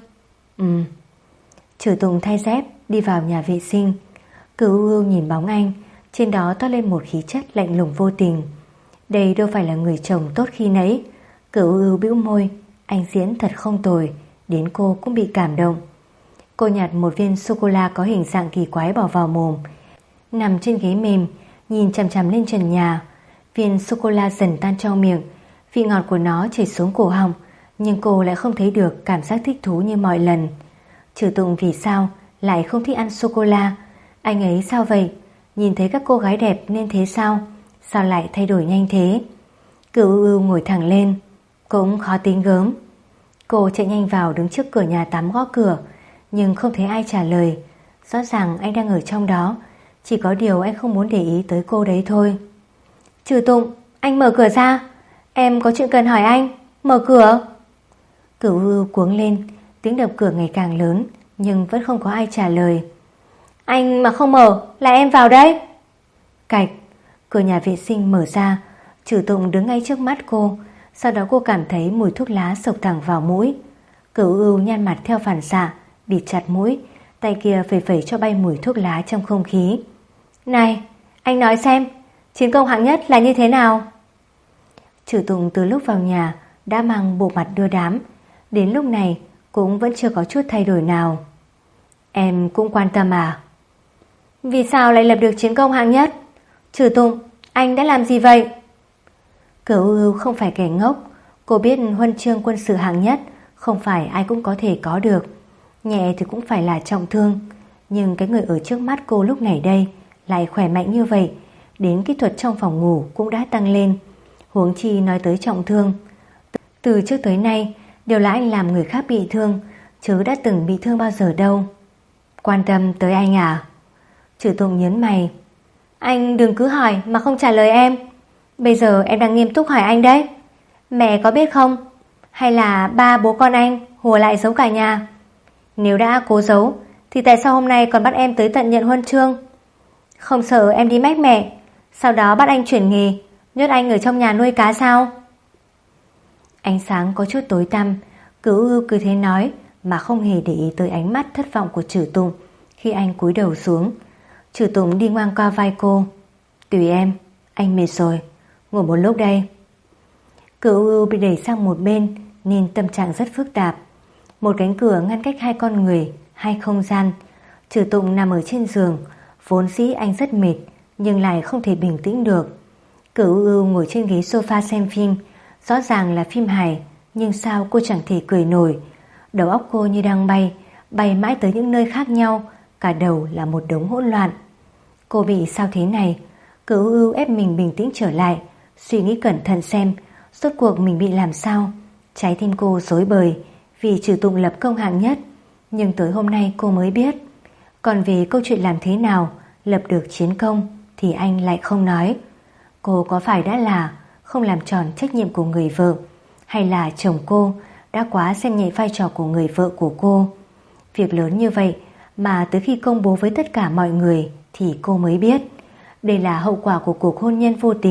Trừ Tụng thay dép đi vào nhà vệ sinh. Kiều Ưu Ưu nhìn bóng anh, trên đó toát lên một khí chất lạnh lùng vô tình. Đây đâu phải là người chồng tốt khi nãy. Kiều Ưu Ưu bĩu môi, anh diễn thật không tồi, đến cô cũng bị cảm động. Cô nhặt một viên sô-cô-la có hình dạng kỳ quái bỏ vào mồm, nằm trên ghế mềm, nhìn chằm chằm lên trần nhà. Viên sô-cô-la dần tan trong miệng, vị ngọt của nó chảy xuống cổ họng, nhưng cô lại không thấy được cảm giác thích thú như mọi lần. Trừ Tụng vì sao lại không thích ăn sô-cô-la? Anh ấy sao vậy? Nhìn thấy các cô gái đẹp nên thế sao? Sao lại thay đổi nhanh thế? Kiều Ưu Ưu ngồi thẳng lên, cũng khó tính gớm. Cô chạy nhanh vào đứng trước cửa nhà tắm gõ cửa, nhưng không thấy ai trả lời. Rõ ràng anh đang ở trong đó, chỉ có điều anh không muốn để ý tới cô đấy thôi. Trừ Tụng, anh mở cửa ra, em có chuyện cần hỏi anh, mở cửa. Kiều Ưu Ưu cuống lên, tiếng đập cửa ngày càng lớn, nhưng vẫn không có ai trả lời. Anh mà không mở là em vào đấy. Cạch, cửa nhà vệ sinh mở ra. Trừ Tụng đứng ngay trước mắt cô. Sau đó cô cảm thấy mùi thuốc lá xộc thẳng vào mũi. Kiều Ưu Ưu nhăn mặt theo phản xạ, bịt chặt mũi, tay kia phẩy phẩy cho bay mùi thuốc lá trong không khí. Này, anh nói xem, chiến công hạng nhất là như thế nào? Trừ Tụng từ lúc vào nhà đã mang bộ mặt đưa đám, đến lúc này cũng vẫn chưa có chút thay đổi nào. Em cũng quan tâm à? Vì sao lại lập được chiến công hạng nhất? Trừ Tụng, anh đã làm gì vậy? Kiều Ưu Ưu không phải kẻ ngốc. Cô biết huân chương quân sự hạng nhất không phải ai cũng có thể có được, nhẹ thì cũng phải là trọng thương. Nhưng cái người ở trước mắt cô lúc này đây lại khỏe mạnh như vậy, đến kỹ thuật trong phòng ngủ cũng đã tăng lên, huống chi nói tới trọng thương. Từ trước tới nay đều là anh làm người khác bị thương, chứ đã từng bị thương bao giờ đâu. Quan tâm tới anh à? Trừ Tụng nhớn mày. Anh đừng cứ hỏi mà không trả lời em. Bây giờ em đang nghiêm túc hỏi anh đấy. Mẹ có biết không? Hay là ba bố con anh hùa lại giấu cả nhà? Nếu đã cố giấu thì tại sao hôm nay còn bắt em tới tận nhận huân chương? Không sợ em đi mách mẹ, sau đó bắt anh chuyển nghề, nhốt anh ở trong nhà nuôi cá sao? Ánh sáng có chút tối tăm. Kiều Ưu Ưu cứ thế nói mà không hề để ý tới ánh mắt thất vọng của Trừ Tụng khi anh cúi đầu xuống. Trừ Tụng đi ngoan qua vai cô. Tùy em, anh mệt rồi, ngồi một lúc đây. Kiều Ưu Ưu bị đẩy sang một bên nên tâm trạng rất phức tạp. Một cánh cửa ngăn cách hai con người, hai không gian. Trừ Tụng nằm ở trên giường, vốn dĩ anh rất mệt nhưng lại không thể bình tĩnh được. Kiều Ưu Ưu ngồi trên ghế sofa xem phim, rõ ràng là phim hài, nhưng sao cô chẳng thể cười nổi. Đầu óc cô như đang bay, bay mãi tới những nơi khác nhau, cả đầu là một đống hỗn loạn. Cô bị sao thế này? Kiều Ưu Ưu ép mình bình tĩnh trở lại, suy nghĩ cẩn thận xem rốt cuộc mình bị làm sao. Trái tim cô rối bời vì Trừ Tụng lập công hạng nhất, nhưng tới hôm nay cô mới biết. Còn về câu chuyện làm thế nào lập được chiến công thì anh lại không nói. Cô có phải đã là không làm tròn trách nhiệm của người vợ, hay là chồng cô đã quá xem nhẹ vai trò của người vợ của cô? Việc lớn như vậy mà tới khi công bố với tất cả mọi người thì cô mới biết. Đây là hậu quả của cuộc hôn nhân vô tình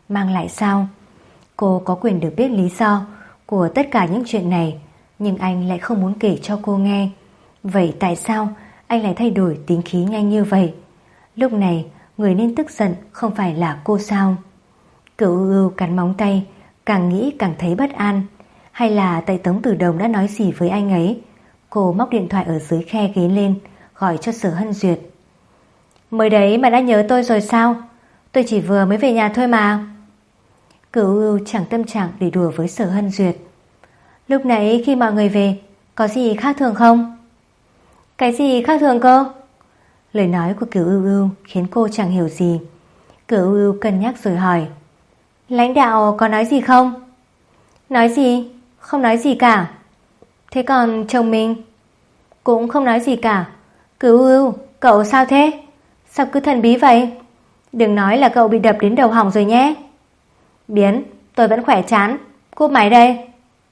mang lại sao? Cô có quyền được biết lý do của tất cả những chuyện này, nhưng anh lại không muốn kể cho cô nghe. Vậy tại sao anh lại thay đổi tính khí nhanh như vậy? Lúc này người nên tức giận không phải là cô sao? Cửu Ưu Ưu cắn móng tay, càng nghĩ càng thấy bất an. Hay là tại Tống Tử Đồng đã nói gì với anh ấy? Cô móc điện thoại ở dưới khe ghế lên, gọi cho Sở Hân Duyệt. Mới đấy mà đã nhớ tôi rồi sao? Tôi chỉ vừa mới về nhà thôi mà. Cửu Ưu Ưu chẳng tâm trạng để đùa với Sở Hân Duyệt. Lúc nãy khi mọi người về, có gì khác thường không? Cái gì khác thường cơ? Lời nói của Cửu Ưu Ưu khiến cô chẳng hiểu gì. Cửu Ưu Ưu cân nhắc rồi hỏi. Lãnh đạo có nói gì không? Nói gì? Không nói gì cả. Thế còn chồng mình? Cũng không nói gì cả. Cửu Ưu Ưu, cậu sao thế? Sao cứ thần bí vậy? Đừng nói là cậu bị đập đến đầu hỏng rồi nhé. Biến, tôi vẫn khỏe chán. Cúp máy đây.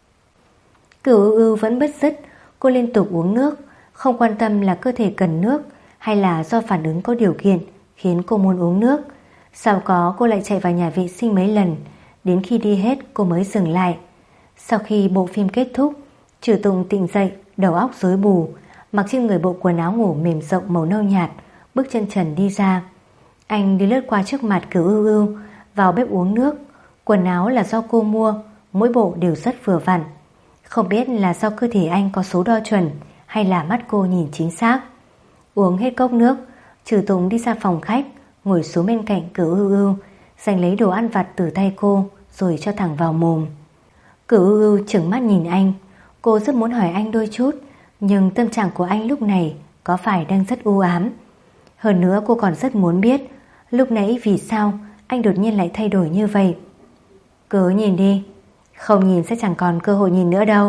Cửu Ưu Ưu vẫn bứt rứt. Cô liên tục uống nước, không quan tâm là cơ thể cần nước hay là do phản ứng có điều kiện khiến cô muốn uống nước. Sau đó cô lại chạy vào nhà vệ sinh mấy lần, đến khi đi hết cô mới dừng lại. Sau khi bộ phim kết thúc, Trừ Tùng tỉnh dậy, đầu óc rối bù, mặc trên người bộ quần áo ngủ mềm rộng màu nâu nhạt, bước chân trần đi ra. Anh đi lướt qua trước mặt Cửu Ưu Ưu, vào bếp uống nước. Quần áo là do cô mua, mỗi bộ đều rất vừa vặn. Không biết là do cơ thể anh có số đo chuẩn hay là mắt cô nhìn chính xác. Uống hết cốc nước, Trừ Tùng đi ra phòng khách, ngồi xuống bên cạnh Cửu Ưu Ưu, giành lấy đồ ăn vặt từ tay cô rồi cho thẳng vào mồm. Cửu Ưu Ưu trừng mắt nhìn anh. Cô rất muốn hỏi anh đôi chút, nhưng tâm trạng của anh lúc này có phải đang rất u ám. Hơn nữa cô còn rất muốn biết lúc nãy vì sao anh đột nhiên lại thay đổi như vậy. Cứ nhìn đi, không nhìn sẽ chẳng còn cơ hội nhìn nữa đâu.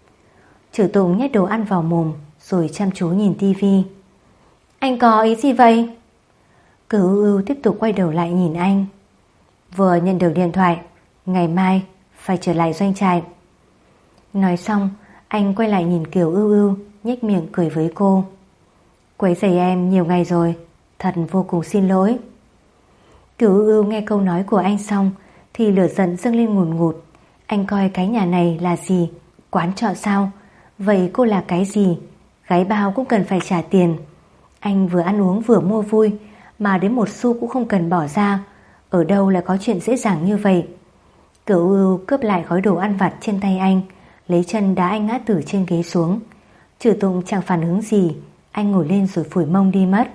Trừ Tùng nhét đồ ăn vào mồm rồi chăm chú nhìn tivi. Anh có ý gì vậy? Cửu Ưu Ưu tiếp tục quay đầu lại nhìn anh. Vừa nhận được điện thoại, ngày mai phải trở lại doanh trại. Nói xong, anh quay lại nhìn Kiều Ưu Ưu, nhếch miệng cười với cô. Quấy rầy em nhiều ngày rồi, thật vô cùng xin lỗi. Kiều Ưu Ưu nghe câu nói của anh xong thì lửa giận dâng lên ngùn ngụt. Anh coi cái nhà này là gì? Quán trọ sao? Vậy cô là cái gì? Gái bao cũng cần phải trả tiền. Anh vừa ăn uống vừa mua vui, mà đến một xu cũng không cần bỏ ra. Ở đâu lại có chuyện dễ dàng như vậy? Cửu Ưu Ưu cướp lại gói đồ ăn vặt trên tay anh, lấy chân đá anh ngã từ trên ghế xuống. Trừ Tùng chẳng phản ứng gì, anh ngồi lên rồi phủi mông đi mất.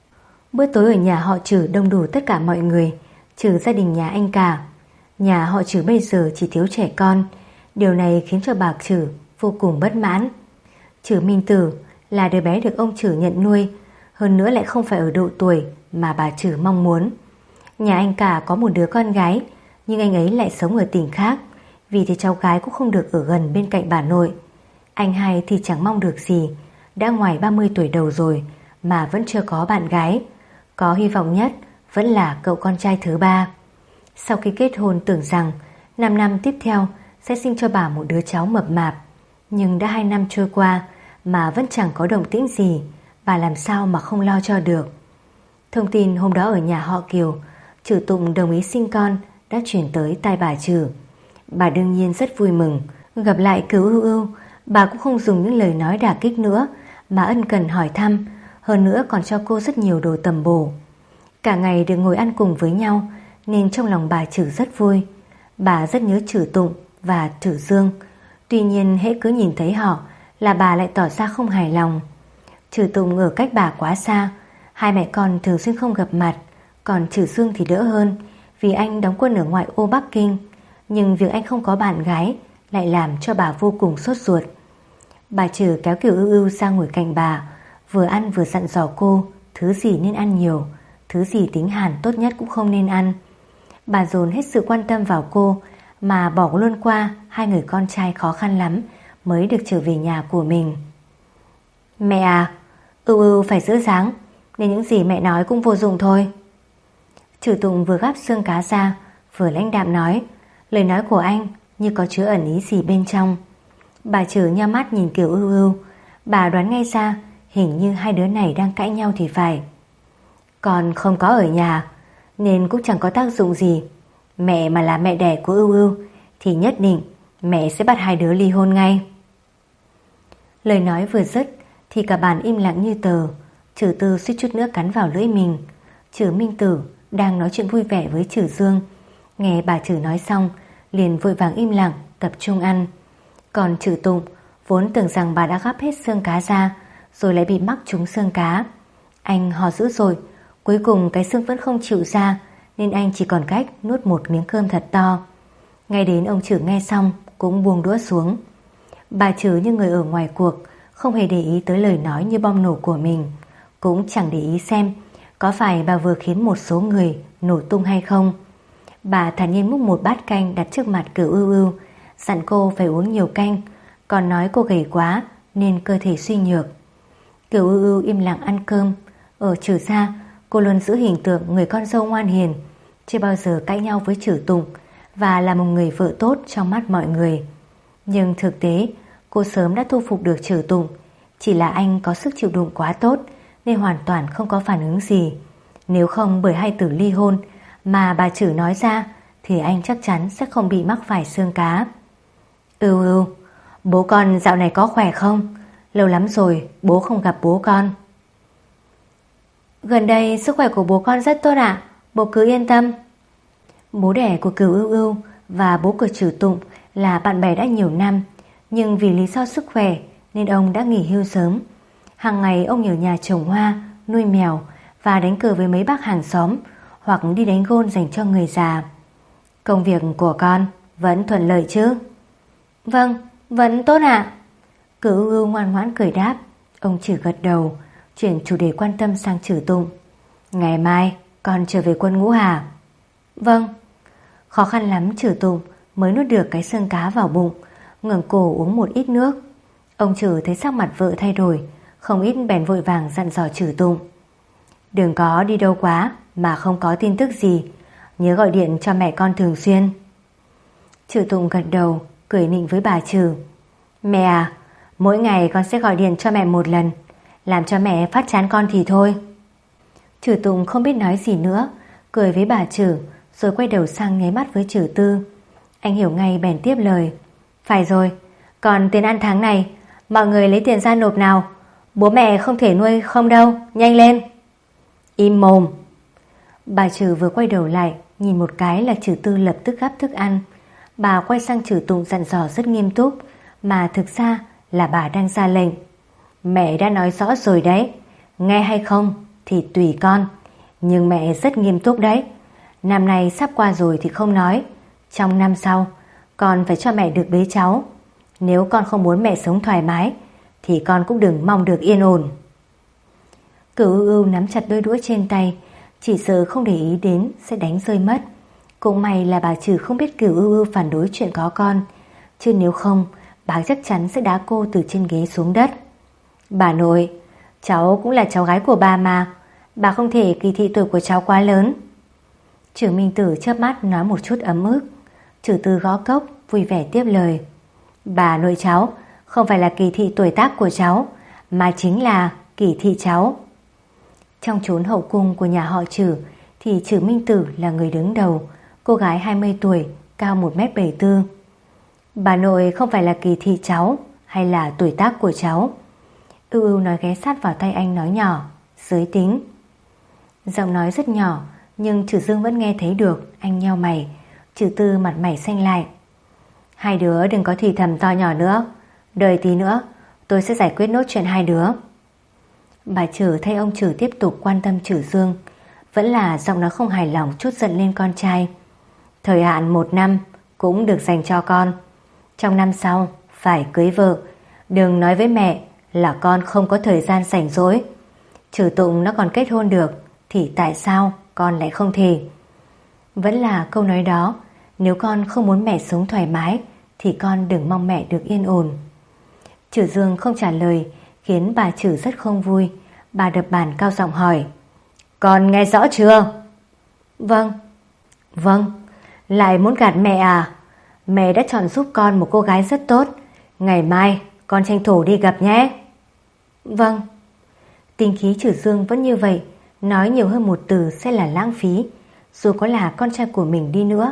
Bữa tối ở nhà họ Trừ đông đủ tất cả mọi người, trừ gia đình nhà anh cả. Nhà họ Trừ bây giờ chỉ thiếu trẻ con. Điều này khiến cho bà Trừ vô cùng bất mãn. Trừ Minh Tử là đứa bé được ông Trừ nhận nuôi, hơn nữa lại không phải ở độ tuổi mà bà Trừ mong muốn. Nhà anh cả có một đứa con gái, nhưng anh ấy lại sống ở tỉnh khác, vì thế cháu gái cũng không được ở gần bên cạnh bà nội. Anh hai thì chẳng mong được gì, đã ngoài 30 tuổi đầu rồi mà vẫn chưa có bạn gái. Có hy vọng nhất vẫn là cậu con trai thứ ba. Sau khi kết hôn tưởng rằng 5 năm tiếp theo sẽ sinh cho bà một đứa cháu mập mạp, nhưng đã 2 năm trôi qua mà vẫn chẳng có động tĩnh gì, bà làm sao mà không lo cho được. Thông tin hôm đó ở nhà họ Kiều, Trừ Tùng đồng ý sinh con đã chuyển tới tai bà Trừ. Bà đương nhiên rất vui mừng. Gặp lại Cửu Ưu Ưu, bà cũng không dùng những lời nói đả kích nữa, mà ân cần hỏi thăm, hơn nữa còn cho cô rất nhiều đồ tầm bổ. Cả ngày được ngồi ăn cùng với nhau nên trong lòng bà Trừ rất vui. Bà rất nhớ Trừ Tụng và Trừ Dương. Tuy nhiên hễ cứ nhìn thấy họ là bà lại tỏ ra không hài lòng. Trừ Tụng ở cách bà quá xa, hai mẹ con thường xuyên không gặp mặt. Còn Trừ Dương thì đỡ hơn, vì anh đóng quân ở ngoại ô Bắc Kinh. Nhưng việc anh không có bạn gái lại làm cho bà vô cùng sốt ruột. Bà Trừ kéo Kiều Ưu Ưu sang ngồi cạnh bà, vừa ăn vừa dặn dò cô thứ gì nên ăn nhiều, thứ gì tính hàn tốt nhất cũng không nên ăn. Bà dồn hết sự quan tâm vào cô, mà bỏ luôn qua hai người con trai khó khăn lắm mới được trở về nhà của mình. Mẹ à, Ưu Ưu phải giữ dáng, nên những gì mẹ nói cũng vô dụng thôi. Trừ Tùng vừa gắp xương cá ra, vừa lãnh đạm nói, lời nói của anh như có chứa ẩn ý gì bên trong. Bà Trừ nhắm mắt nhìn Kiều Ưu Ưu, bà đoán ngay ra hình như hai đứa này đang cãi nhau thì phải. Con không có ở nhà nên cũng chẳng có tác dụng gì. Mẹ mà là mẹ đẻ của Ưu Ưu thì nhất định mẹ sẽ bắt hai đứa ly hôn ngay. Lời nói vừa dứt thì cả bàn im lặng như tờ. Trừ Tư suýt chút nữa cắn vào lưỡi mình. Trừ Minh Tử đang nói chuyện vui vẻ với Trừ Dương, nghe bà Trừ nói xong liền vội vàng im lặng tập trung ăn. Còn Trừ Tụng vốn tưởng rằng bà đã gắp hết xương cá ra rồi lại bị mắc trúng xương cá. Anh ho dữ dội, cuối cùng cái xương vẫn không chịu ra nên anh chỉ còn cách nuốt một miếng cơm thật to. Ngay đến ông Trừ nghe xong cũng buông đũa xuống. Bà Trừ như người ở ngoài cuộc, không hề để ý tới lời nói như bom nổ của mình, cũng chẳng để ý xem có phải bà vừa khiến một số người nổ tung hay không. Bà thản nhiên múc một bát canh đặt trước mặt Cửu Ưu Ưu, dặn cô phải uống nhiều canh, còn nói cô gầy quá nên cơ thể suy nhược. Cửu Ưu Ưu im lặng ăn cơm. Ở Trừ gia, cô luôn giữ hình tượng người con dâu ngoan hiền, chưa bao giờ cãi nhau với Trừ Tụng và là một người vợ tốt trong mắt mọi người. Nhưng thực tế cô sớm đã thu phục được Trừ Tụng, chỉ là anh có sức chịu đựng quá tốt nên hoàn toàn không có phản ứng gì. Nếu không bởi hai từ ly hôn mà bà Trừ nói ra thì anh chắc chắn sẽ không bị mắc phải xương cá. Ưu Ưu, bố con dạo này có khỏe không? Lâu lắm rồi bố không gặp bố con. Gần đây sức khỏe của bố con rất tốt ạ, bố cứ yên tâm. Bố đẻ của Cửu Ưu Ưu và bố của Trừ Tụng là bạn bè đã nhiều năm, nhưng vì lý do sức khỏe nên ông đã nghỉ hưu sớm. Hàng ngày ông ở nhà trồng hoa, nuôi mèo và đánh cờ với mấy bác hàng xóm, hoặc đi đánh gôn dành cho người già. Công việc của con vẫn thuận lợi chứ? Vâng, vẫn tốt ạ. Cửu Ưu Ưu ngoan ngoãn cười đáp. Ông Trừ gật đầu, chuyển chủ đề quan tâm sang Trừ Tụng. Ngày mai con trở về quân ngũ hả? Vâng. Khó khăn lắm Trừ Tụng mới nuốt được cái xương cá vào bụng, ngẩng cổ uống một ít nước. Ông Trừ thấy sắc mặt vợ thay đổi, không ít bèn vội vàng dặn dò Trừ Tụng. Đừng có đi đâu quá mà không có tin tức gì, nhớ gọi điện cho mẹ con thường xuyên. Trừ Tụng gật đầu, cười nịnh với bà Trừ. Mẹ à, mỗi ngày con sẽ gọi điện cho mẹ một lần, làm cho mẹ phát chán con thì thôi. Trừ Tụng không biết nói gì nữa, cười với bà Trừ rồi quay đầu sang nháy mắt với Trừ Tư. Anh hiểu ngay bèn tiếp lời. Phải rồi, còn tiền ăn tháng này mọi người lấy tiền ra nộp nào, bố mẹ không thể nuôi không đâu, nhanh lên. Im mồm. Bà Trừ vừa quay đầu lại nhìn một cái là Trừ Tư lập tức gắp thức ăn. Bà quay sang Trừ Tụng dặn dò rất nghiêm túc, mà thực ra là bà đang ra lệnh. Mẹ đã nói rõ rồi đấy, nghe hay không thì tùy con, nhưng mẹ rất nghiêm túc đấy. Năm nay sắp qua rồi thì không nói, trong năm sau con phải cho mẹ được bế cháu. Nếu con không muốn mẹ sống thoải mái thì con cũng đừng mong được yên ổn. Cửu Ưu Ưu nắm chặt đôi đũa trên tay, chỉ sợ không để ý đến sẽ đánh rơi mất. Cũng may là bà Trừ không biết Cửu Ưu Ưu phản đối chuyện có con, chứ nếu không bà chắc chắn sẽ đá cô từ trên ghế xuống đất. Bà nội, cháu cũng là cháu gái của bà mà, bà không thể kỳ thị tuổi của cháu quá lớn. Trừ Minh Tử chớp mắt nói một chút ấm ức. Trừ Tư gõ cốc vui vẻ tiếp lời. Bà nội cháu không phải là kỳ thị tuổi tác của cháu, mà chính là kỳ thị cháu. Trong chốn hậu cung của nhà họ Trừ thì Trừ Minh Tử là người đứng đầu, cô gái 20 tuổi, cao 1m74. Bà nội không phải là kỳ thị cháu hay là tuổi tác của cháu. Ưu Ưu nói ghé sát vào tay anh nói nhỏ, giới tính. Giọng nói rất nhỏ nhưng Trừ Dương vẫn nghe thấy được. Anh nheo mày. Trừ Tư mặt mày xanh lại. Hai đứa đừng có thì thầm to nhỏ nữa, đợi tí nữa tôi sẽ giải quyết nốt chuyện hai đứa. Bà Trừ thay ông Trừ tiếp tục quan tâm Trừ Dương, vẫn là giọng nói không hài lòng chút giận lên con trai. Thời hạn 1 năm cũng được dành cho con, trong năm sau phải cưới vợ. Đừng nói với mẹ là con không có thời gian rảnh rỗi. Trừ Tụng nó còn kết hôn được thì tại sao con lại không thể? Vẫn là câu nói đó, nếu con không muốn mẹ sống thoải mái thì con đừng mong mẹ được yên ổn. Trừ Dương không trả lời khiến bà Trừ rất không vui. Bà đập bàn cao giọng hỏi. Con nghe rõ chưa? Vâng. Vâng, lại muốn gạt mẹ à? Mẹ đã chọn giúp con một cô gái rất tốt, ngày mai con tranh thủ đi gặp nhé. Vâng. Tính khí Trừ Dương vẫn như vậy, nói nhiều hơn một từ sẽ là lãng phí. Dù có là con trai của mình đi nữa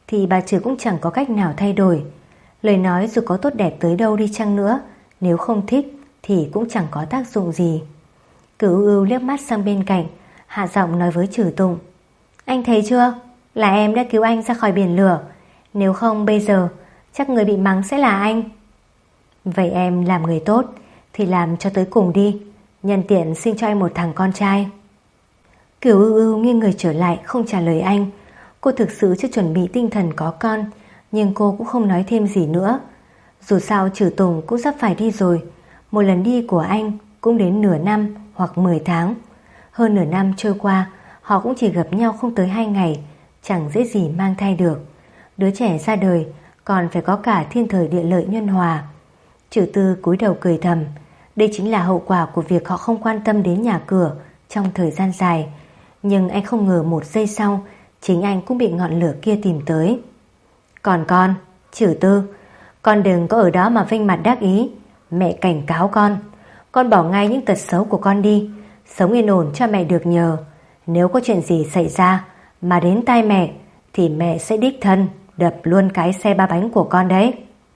thì bà Trừ cũng chẳng có cách nào thay đổi. Lời nói dù có tốt đẹp tới đâu đi chăng nữa, nếu không thích thì cũng chẳng có tác dụng gì. Cửu Ưu liếc mắt sang bên cạnh, hạ giọng nói với Trừ Tụng: Anh thấy chưa, là em đã cứu anh ra khỏi biển lửa. Nếu không bây giờ chắc người bị mắng sẽ là anh. Vậy em làm người tốt thì làm cho tới cùng đi, nhân tiện sinh cho anh một thằng con trai. Cửu Ưu nghiêng người trở lại, không trả lời anh. Cô thực sự chưa chuẩn bị tinh thần có con, nhưng cô cũng không nói thêm gì nữa. Dù sao Trừ Tùng cũng sắp phải đi rồi. Một lần đi của anh cũng đến nửa năm hoặc 10 tháng. Hơn nửa năm trôi qua, họ cũng chỉ gặp nhau không tới 2 ngày, chẳng dễ gì mang thai được. Đứa trẻ ra đời còn phải có cả thiên thời địa lợi nhân hòa. Trừ Tư cúi đầu cười thầm. Đây chính là hậu quả của việc họ không quan tâm đến nhà cửa trong thời gian dài. Nhưng anh không ngờ một giây sau chính anh cũng bị ngọn lửa kia tìm tới. Còn con, Trừ Tư, con đừng có ở đó mà vênh mặt đắc ý. Mẹ cảnh cáo con bỏ ngay những tật xấu của con đi, sống yên ổn cho mẹ được nhờ. Nếu có chuyện gì xảy ra mà đến tai mẹ thì mẹ sẽ đích thân đập luôn cái xe 3 bánh của con đấy.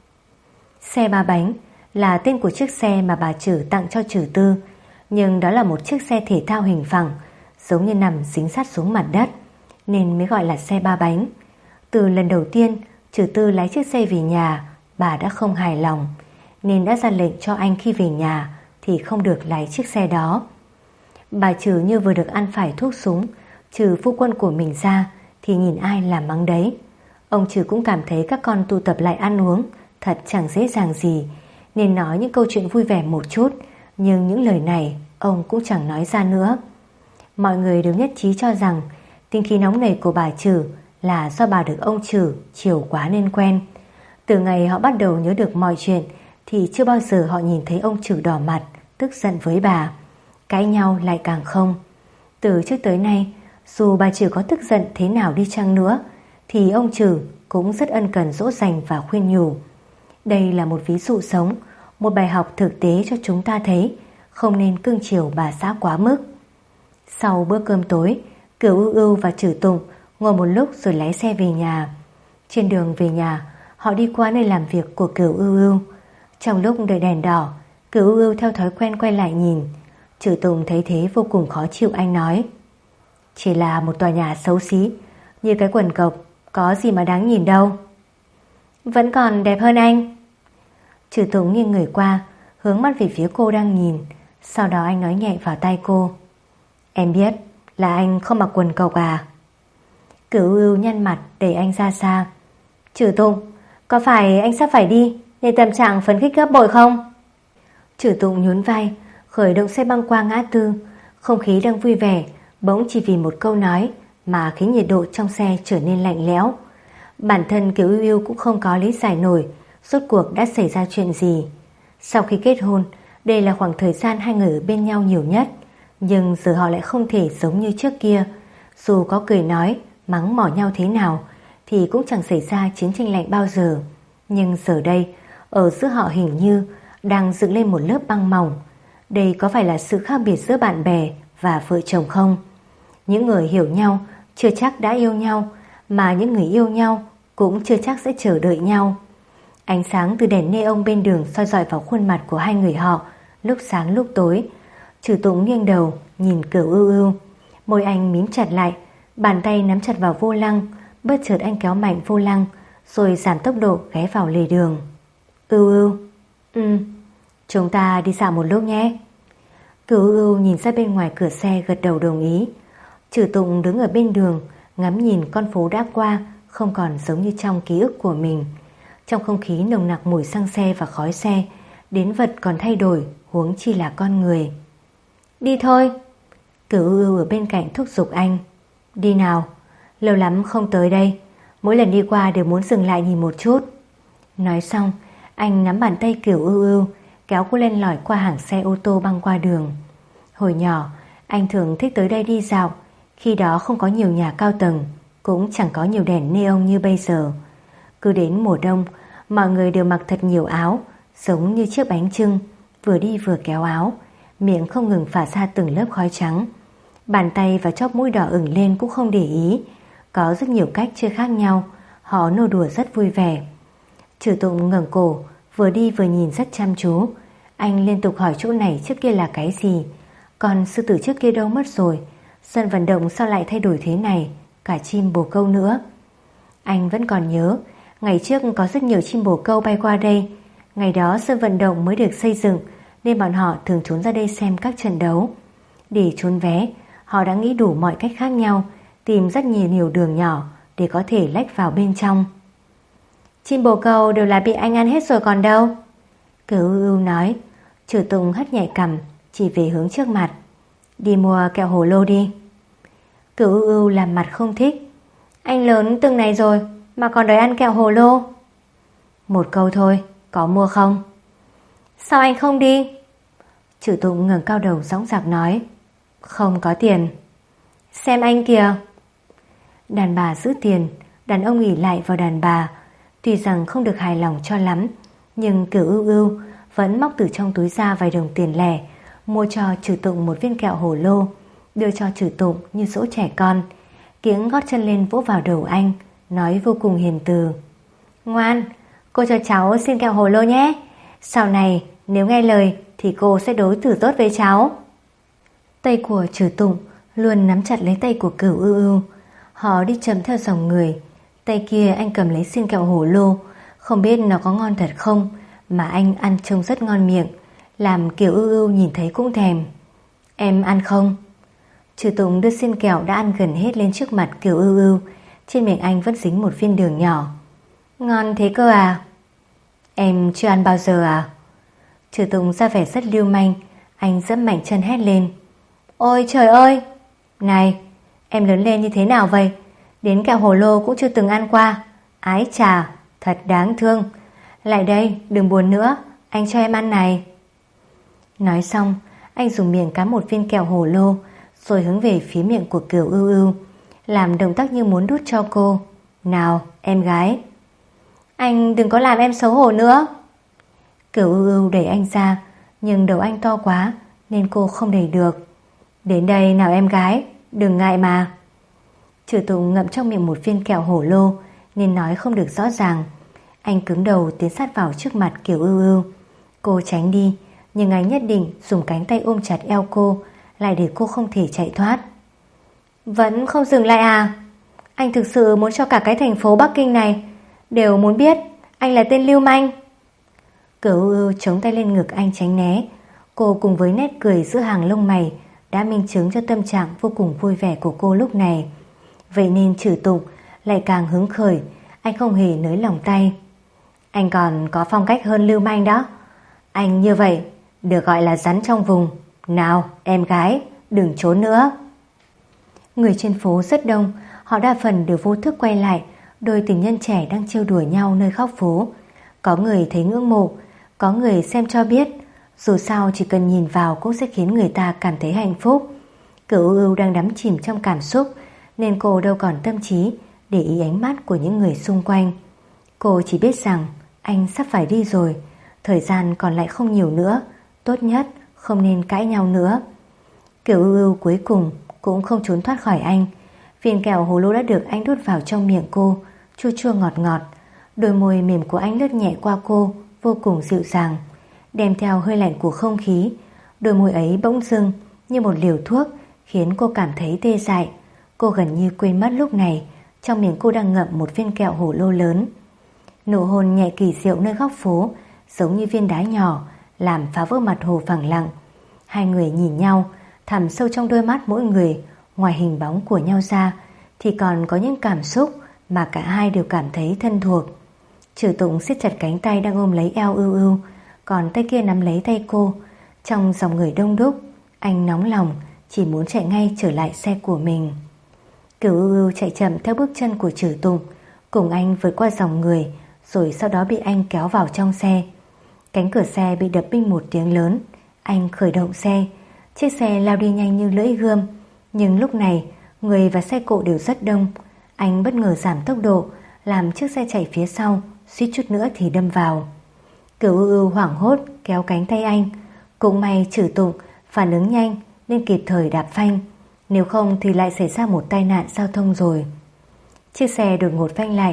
Xe 3 bánh là tên của chiếc xe mà bà Trừ tặng cho Trừ Tư, nhưng đó là một chiếc xe thể thao hình phẳng, giống như nằm dính sát xuống mặt đất, nên mới gọi là xe 3 bánh. Từ lần đầu tiên Trừ Tư lái chiếc xe về nhà, bà đã không hài lòng, nên đã ra lệnh cho anh khi về nhà thì không được lái chiếc xe đó. Bà Trừ như vừa được ăn phải thuốc súng, trừ phu quân của mình ra thì nhìn ai làm mắng đấy. Ông Trừ cũng cảm thấy các con tụ tập lại ăn uống thật chẳng dễ dàng gì, nên nói những câu chuyện vui vẻ một chút, nhưng những lời này ông cũng chẳng nói ra nữa. Mọi người đều nhất trí cho rằng tính khí nóng nảy của bà Trừ là do bà được ông Trừ chiều quá nên quen. Từ ngày họ bắt đầu nhớ được mọi chuyện thì chưa bao giờ họ nhìn thấy ông Trừ đỏ mặt tức giận với bà. Cãi nhau lại càng không. Từ trước tới nay, dù bà Trừ có tức giận thế nào đi chăng nữa thì ông Trừ cũng rất ân cần dỗ dành và khuyên nhủ. Đây là một ví dụ sống, một bài học thực tế cho chúng ta thấy không nên cưng chiều bà xã quá mức. Sau bữa cơm tối, Cửu Ưu và Trừ Tùng ngồi một lúc rồi lái xe về nhà. Trên đường về nhà, họ đi qua nơi làm việc của Cửu Ưu. Trong lúc đợi đèn đỏ, Cửu Ưu theo thói quen quay lại nhìn. Trừ Tùng thấy thế vô cùng khó chịu, anh nói: Chỉ là một tòa nhà xấu xí như cái quần cộc, có gì mà đáng nhìn đâu. Vẫn còn đẹp hơn anh. Trừ Tùng nghiêng người qua, hướng mắt về phía cô đang nhìn. Sau đó anh nói nhẹ vào tai cô: Em biết là anh không mặc quần cộc à? Cửu Ưu nhăn mặt đẩy anh ra xa. Trừ Tùng, có phải anh sắp phải đi nên tâm trạng phấn khích gấp bội không? Trừ Tùng nhún vai, khởi động xe băng qua ngã tư. Không khí đang vui vẻ, bỗng chỉ vì một câu nói mà khiến nhiệt độ trong xe trở nên lạnh lẽo. Bản thân Kiều Ưu Ưu cũng không có lý giải nổi rốt cuộc đã xảy ra chuyện gì. Sau khi kết hôn, đây là khoảng thời gian hai người ở bên nhau nhiều nhất, nhưng giờ họ lại không thể giống như trước kia. Dù có cười nói, mắng mỏ nhau thế nào thì cũng chẳng xảy ra chiến tranh lạnh bao giờ. Nhưng giờ đây, ở giữa họ hình như đang dựng lên một lớp băng mỏng. Đây có phải là sự khác biệt giữa bạn bè và vợ chồng không? Những người hiểu nhau chưa chắc đã yêu nhau, mà những người yêu nhau cũng chưa chắc sẽ chờ đợi nhau. Ánh sáng từ đèn neon bên đường soi rọi vào khuôn mặt của hai người họ, lúc sáng lúc tối. Trừ Tùng nghiêng đầu nhìn Cửu Ưu Ưu, môi anh mím chặt lại, bàn tay nắm chặt vào vô lăng. Bất chợt anh kéo mạnh vô lăng rồi giảm tốc độ ghé vào lề đường. Ưu Ưu, chúng ta đi dạo một lúc nhé. Cửu Ưu nhìn ra bên ngoài cửa xe gật đầu đồng ý. Trừ Tùng đứng ở bên đường ngắm nhìn con phố đã qua, không còn giống như trong ký ức của mình. Trong không khí nồng nặc mùi xăng xe và khói xe, đến vật còn thay đổi, huống chi là con người. Đi thôi. Cửu Ưu ở bên cạnh thúc giục anh. Đi nào, lâu lắm không tới đây, mỗi lần đi qua đều muốn dừng lại nhìn một chút. Nói xong, anh nắm bàn tay Cửu Ưu Ưu, kéo cô len lỏi qua hàng xe ô tô băng qua đường. Hồi nhỏ, anh thường thích tới đây đi dạo. Khi đó không có nhiều nhà cao tầng, cũng chẳng có nhiều đèn neon như bây giờ. Cứ đến mùa đông, mọi người đều mặc thật nhiều áo, giống như chiếc bánh chưng, vừa đi vừa kéo áo, miệng không ngừng phả ra từng lớp khói trắng. Bàn tay và chóp mũi đỏ ửng lên cũng không để ý. Có rất nhiều cách chơi khác nhau, họ nô đùa rất vui vẻ. Trừ Tụng ngẩng cổ, vừa đi vừa nhìn rất chăm chú. Anh liên tục hỏi chỗ này trước kia là cái gì, còn sư tử trước kia đâu mất rồi, sân vận động sao lại thay đổi thế này, cả chim bồ câu nữa. Anh vẫn còn nhớ, ngày trước có rất nhiều chim bồ câu bay qua đây. Ngày đó sân vận động mới được xây dựng, nên bọn họ thường trốn ra đây xem các trận đấu. Để trốn vé, họ đã nghĩ đủ mọi cách khác nhau, tìm rất nhiều đường nhỏ để có thể lách vào bên trong. Chim bồ câu đều là bị anh ăn hết rồi còn đâu. Cửu Ưu nói. Trừ Tụng hất nhẹ cằm, chỉ về hướng trước mặt. Đi mua kẹo hồ lô đi. Cửu Ưu làm mặt không thích. Anh lớn từng này rồi mà còn đòi ăn kẹo hồ lô. Một câu thôi, có mua không? Sao anh không đi? Trừ Tụng ngẩng cao đầu dõng dạc nói. Không có tiền. Xem anh kìa. Đàn bà giữ tiền, đàn ông ỷ lại vào đàn bà. Tuy rằng không được hài lòng cho lắm, nhưng Cửu Ưu vẫn móc từ trong túi ra vài đồng tiền lẻ, mua cho Trừ Tụng một viên kẹo hồ lô, đưa cho Trừ Tụng như dỗ trẻ con. Kiếng gót chân lên vỗ vào đầu anh, nói vô cùng hiền từ. Ngoan, cô cho cháu xin kẹo hồ lô nhé. Sau này nếu nghe lời thì cô sẽ đối xử tốt với cháu. Tay của Trừ Tụng luôn nắm chặt lấy tay của Cửu Ưu. Họ đi chậm theo dòng người. Tay kia anh cầm lấy xiên kẹo hổ lô, không biết nó có ngon thật không, mà anh ăn trông rất ngon miệng, làm Kiều Ưu Ưu nhìn thấy cũng thèm. Em ăn không? Trừ Tụng đưa xiên kẹo đã ăn gần hết lên trước mặt Kiều Ưu Ưu. Trên miệng anh vẫn dính một viên đường nhỏ. Ngon thế cơ à? Em chưa ăn bao giờ à? Trừ Tụng ra vẻ rất lưu manh. Anh giẫm mạnh chân hét lên. Ôi trời ơi! Này, em lớn lên như thế nào vậy? Đến kẹo hồ lô cũng chưa từng ăn qua. Ái chà, thật đáng thương. Lại đây, đừng buồn nữa, anh cho em ăn này. Nói xong, anh dùng miệng cắn một viên kẹo hồ lô, rồi hướng về phía miệng của Kiều Ưu Ưu, làm động tác như muốn đút cho cô. Nào, em gái. Anh đừng có làm em xấu hổ nữa. Kiều Ưu Ưu đẩy anh ra, nhưng đầu anh to quá nên cô không đẩy được. Đến đây nào em gái, đừng ngại mà. Trừ Tụng ngậm trong miệng một viên kẹo hổ lô nên nói không được rõ ràng. Anh cứng đầu tiến sát vào trước mặt Kiều Ưu Ưu. Cô tránh đi, nhưng anh nhất định dùng cánh tay ôm chặt eo cô, lại để cô không thể chạy thoát. Vẫn không dừng lại à? Anh thực sự muốn cho cả cái thành phố Bắc Kinh này đều muốn biết anh là tên lưu manh. Kiều Ưu Ưu chống tay lên ngực anh tránh né. Cô cùng với nét cười giữa hàng lông mày đã minh chứng cho tâm trạng vô cùng vui vẻ của cô lúc này. Vậy nên Trừ Tụng lại càng hứng khởi. Anh không hề nới lỏng tay. Anh còn có phong cách hơn lưu manh đó. Anh như vậy được gọi là rắn trong vùng. Nào em gái, đừng trốn nữa. Người trên phố rất đông. Họ đa phần đều vô thức quay lại đôi tình nhân trẻ đang trêu đùa nhau nơi góc phố. Có người thấy ngưỡng mộ, có người xem cho biết. Dù sao chỉ cần nhìn vào cũng sẽ khiến người ta cảm thấy hạnh phúc. Kiều Ưu Ưu đang đắm chìm trong cảm xúc nên cô đâu còn tâm trí để ý ánh mắt của những người xung quanh. Cô chỉ biết rằng anh sắp phải đi rồi, thời gian còn lại không nhiều nữa, tốt nhất không nên cãi nhau nữa. Kiều Ưu Ưu cuối cùng cũng không trốn thoát khỏi anh. Viên kẹo hồ lô đã được anh đút vào trong miệng cô, chua chua ngọt ngọt. Đôi môi mềm của anh lướt nhẹ qua cô, vô cùng dịu dàng, đem theo hơi lạnh của không khí. Đôi môi ấy bỗng dưng như một liều thuốc, khiến cô cảm thấy tê dại. Cô gần như quên mất lúc này trong miệng cô đang ngậm một viên kẹo hổ lô lớn. Nụ hôn nhẹ kỳ diệu nơi góc phố giống như viên đá nhỏ, làm phá vỡ mặt hồ phẳng lặng. Hai người nhìn nhau, thẳm sâu trong đôi mắt mỗi người, ngoài hình bóng của nhau ra thì còn có những cảm xúc mà cả hai đều cảm thấy thân thuộc. Trừ Tụng siết chặt cánh tay đang ôm lấy eo Ưu Ưu, còn tay kia nắm lấy tay cô. Trong dòng người đông đúc, anh nóng lòng, chỉ muốn chạy ngay trở lại xe của mình. Kiều Ưu Ưu chạy chậm theo bước chân của Trừ Tụng, cùng anh vượt qua dòng người, rồi sau đó bị anh kéo vào trong xe. Cánh cửa xe bị đập binh một tiếng lớn. Anh khởi động xe. Chiếc xe lao đi nhanh như lưỡi gươm. Nhưng lúc này người và xe cộ đều rất đông. Anh bất ngờ giảm tốc độ, làm chiếc xe chạy phía sau suýt chút nữa thì đâm vào. Kiều Ưu Ưu hoảng hốt kéo cánh tay anh. Cũng may Trừ Tụng phản ứng nhanh nên kịp thời đạp phanh, nếu không thì lại xảy ra một tai nạn giao thông rồi. Chiếc xe đột ngột phanh lại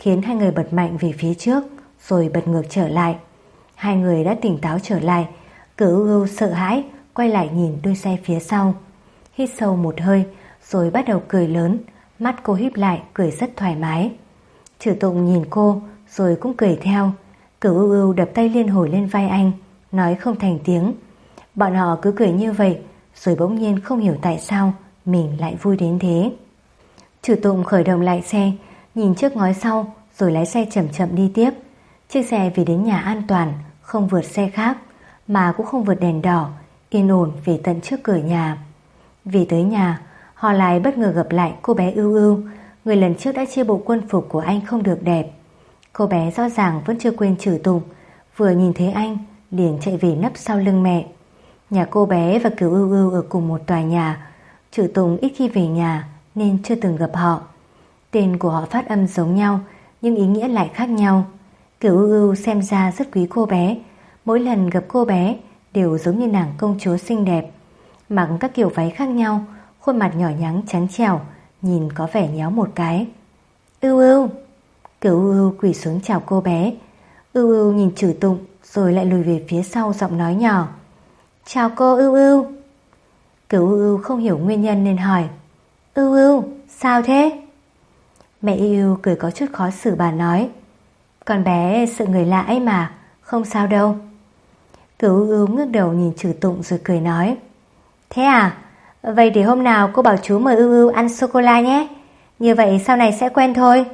khiến hai người bật mạnh về phía trước rồi bật ngược trở lại. Hai người đã tỉnh táo trở lại. Cửu Ưu sợ hãi quay lại nhìn đuôi xe phía sau, hít sâu một hơi rồi bắt đầu cười lớn. Mắt cô híp lại cười rất thoải mái. Trừ Tụng nhìn cô rồi cũng cười theo. Cửu Ưu đập tay liên hồi lên vai anh, nói không thành tiếng. Bọn họ cứ cười như vậy, rồi bỗng nhiên không hiểu tại sao mình lại vui đến thế. Trừ Tụng khởi động lại xe, nhìn trước ngó sau rồi lái xe chậm chậm đi tiếp. Chiếc xe về đến nhà an toàn, không vượt xe khác mà cũng không vượt đèn đỏ, yên ổn về tận trước cửa nhà. Về tới nhà, họ lại bất ngờ gặp lại cô bé Ưu Ưu, người lần trước đã chia bộ quân phục của anh không được đẹp. Cô bé rõ ràng vẫn chưa quên Trừ Tụng, vừa nhìn thấy anh liền chạy về nấp sau lưng mẹ. Nhà cô bé và Cửu Ưu Ưu ở cùng một tòa nhà. Trừ Tụng ít khi về nhà nên chưa từng gặp họ. Tên của họ phát âm giống nhau nhưng ý nghĩa lại khác nhau. Cửu Ưu Ưu xem ra rất quý cô bé. Mỗi lần gặp cô bé đều giống như nàng công chúa xinh đẹp, mặc các kiểu váy khác nhau, khuôn mặt nhỏ nhắn trắng trẻo, nhìn có vẻ nhéo một cái. Ưu Ưu. Cửu Ưu Ưu quỳ xuống chào cô bé. Ưu Ưu nhìn Trừ Tụng rồi lại lùi về phía sau, giọng nói nhỏ: Chào cô Ưu Ưu. Cửu Ưu Ưu không hiểu nguyên nhân nên hỏi: Ưu Ưu, sao thế? Mẹ Ưu Ưu cười có chút khó xử, bà nói: Con bé sợ người lạ ấy mà, không sao đâu. Cửu Ưu Ưu ngước đầu nhìn Trừ Tụng rồi cười nói: Thế à? Vậy để hôm nào cô bảo chú mời Ưu Ưu ăn sô-cô-la nhé. Như vậy sau này sẽ quen thôi.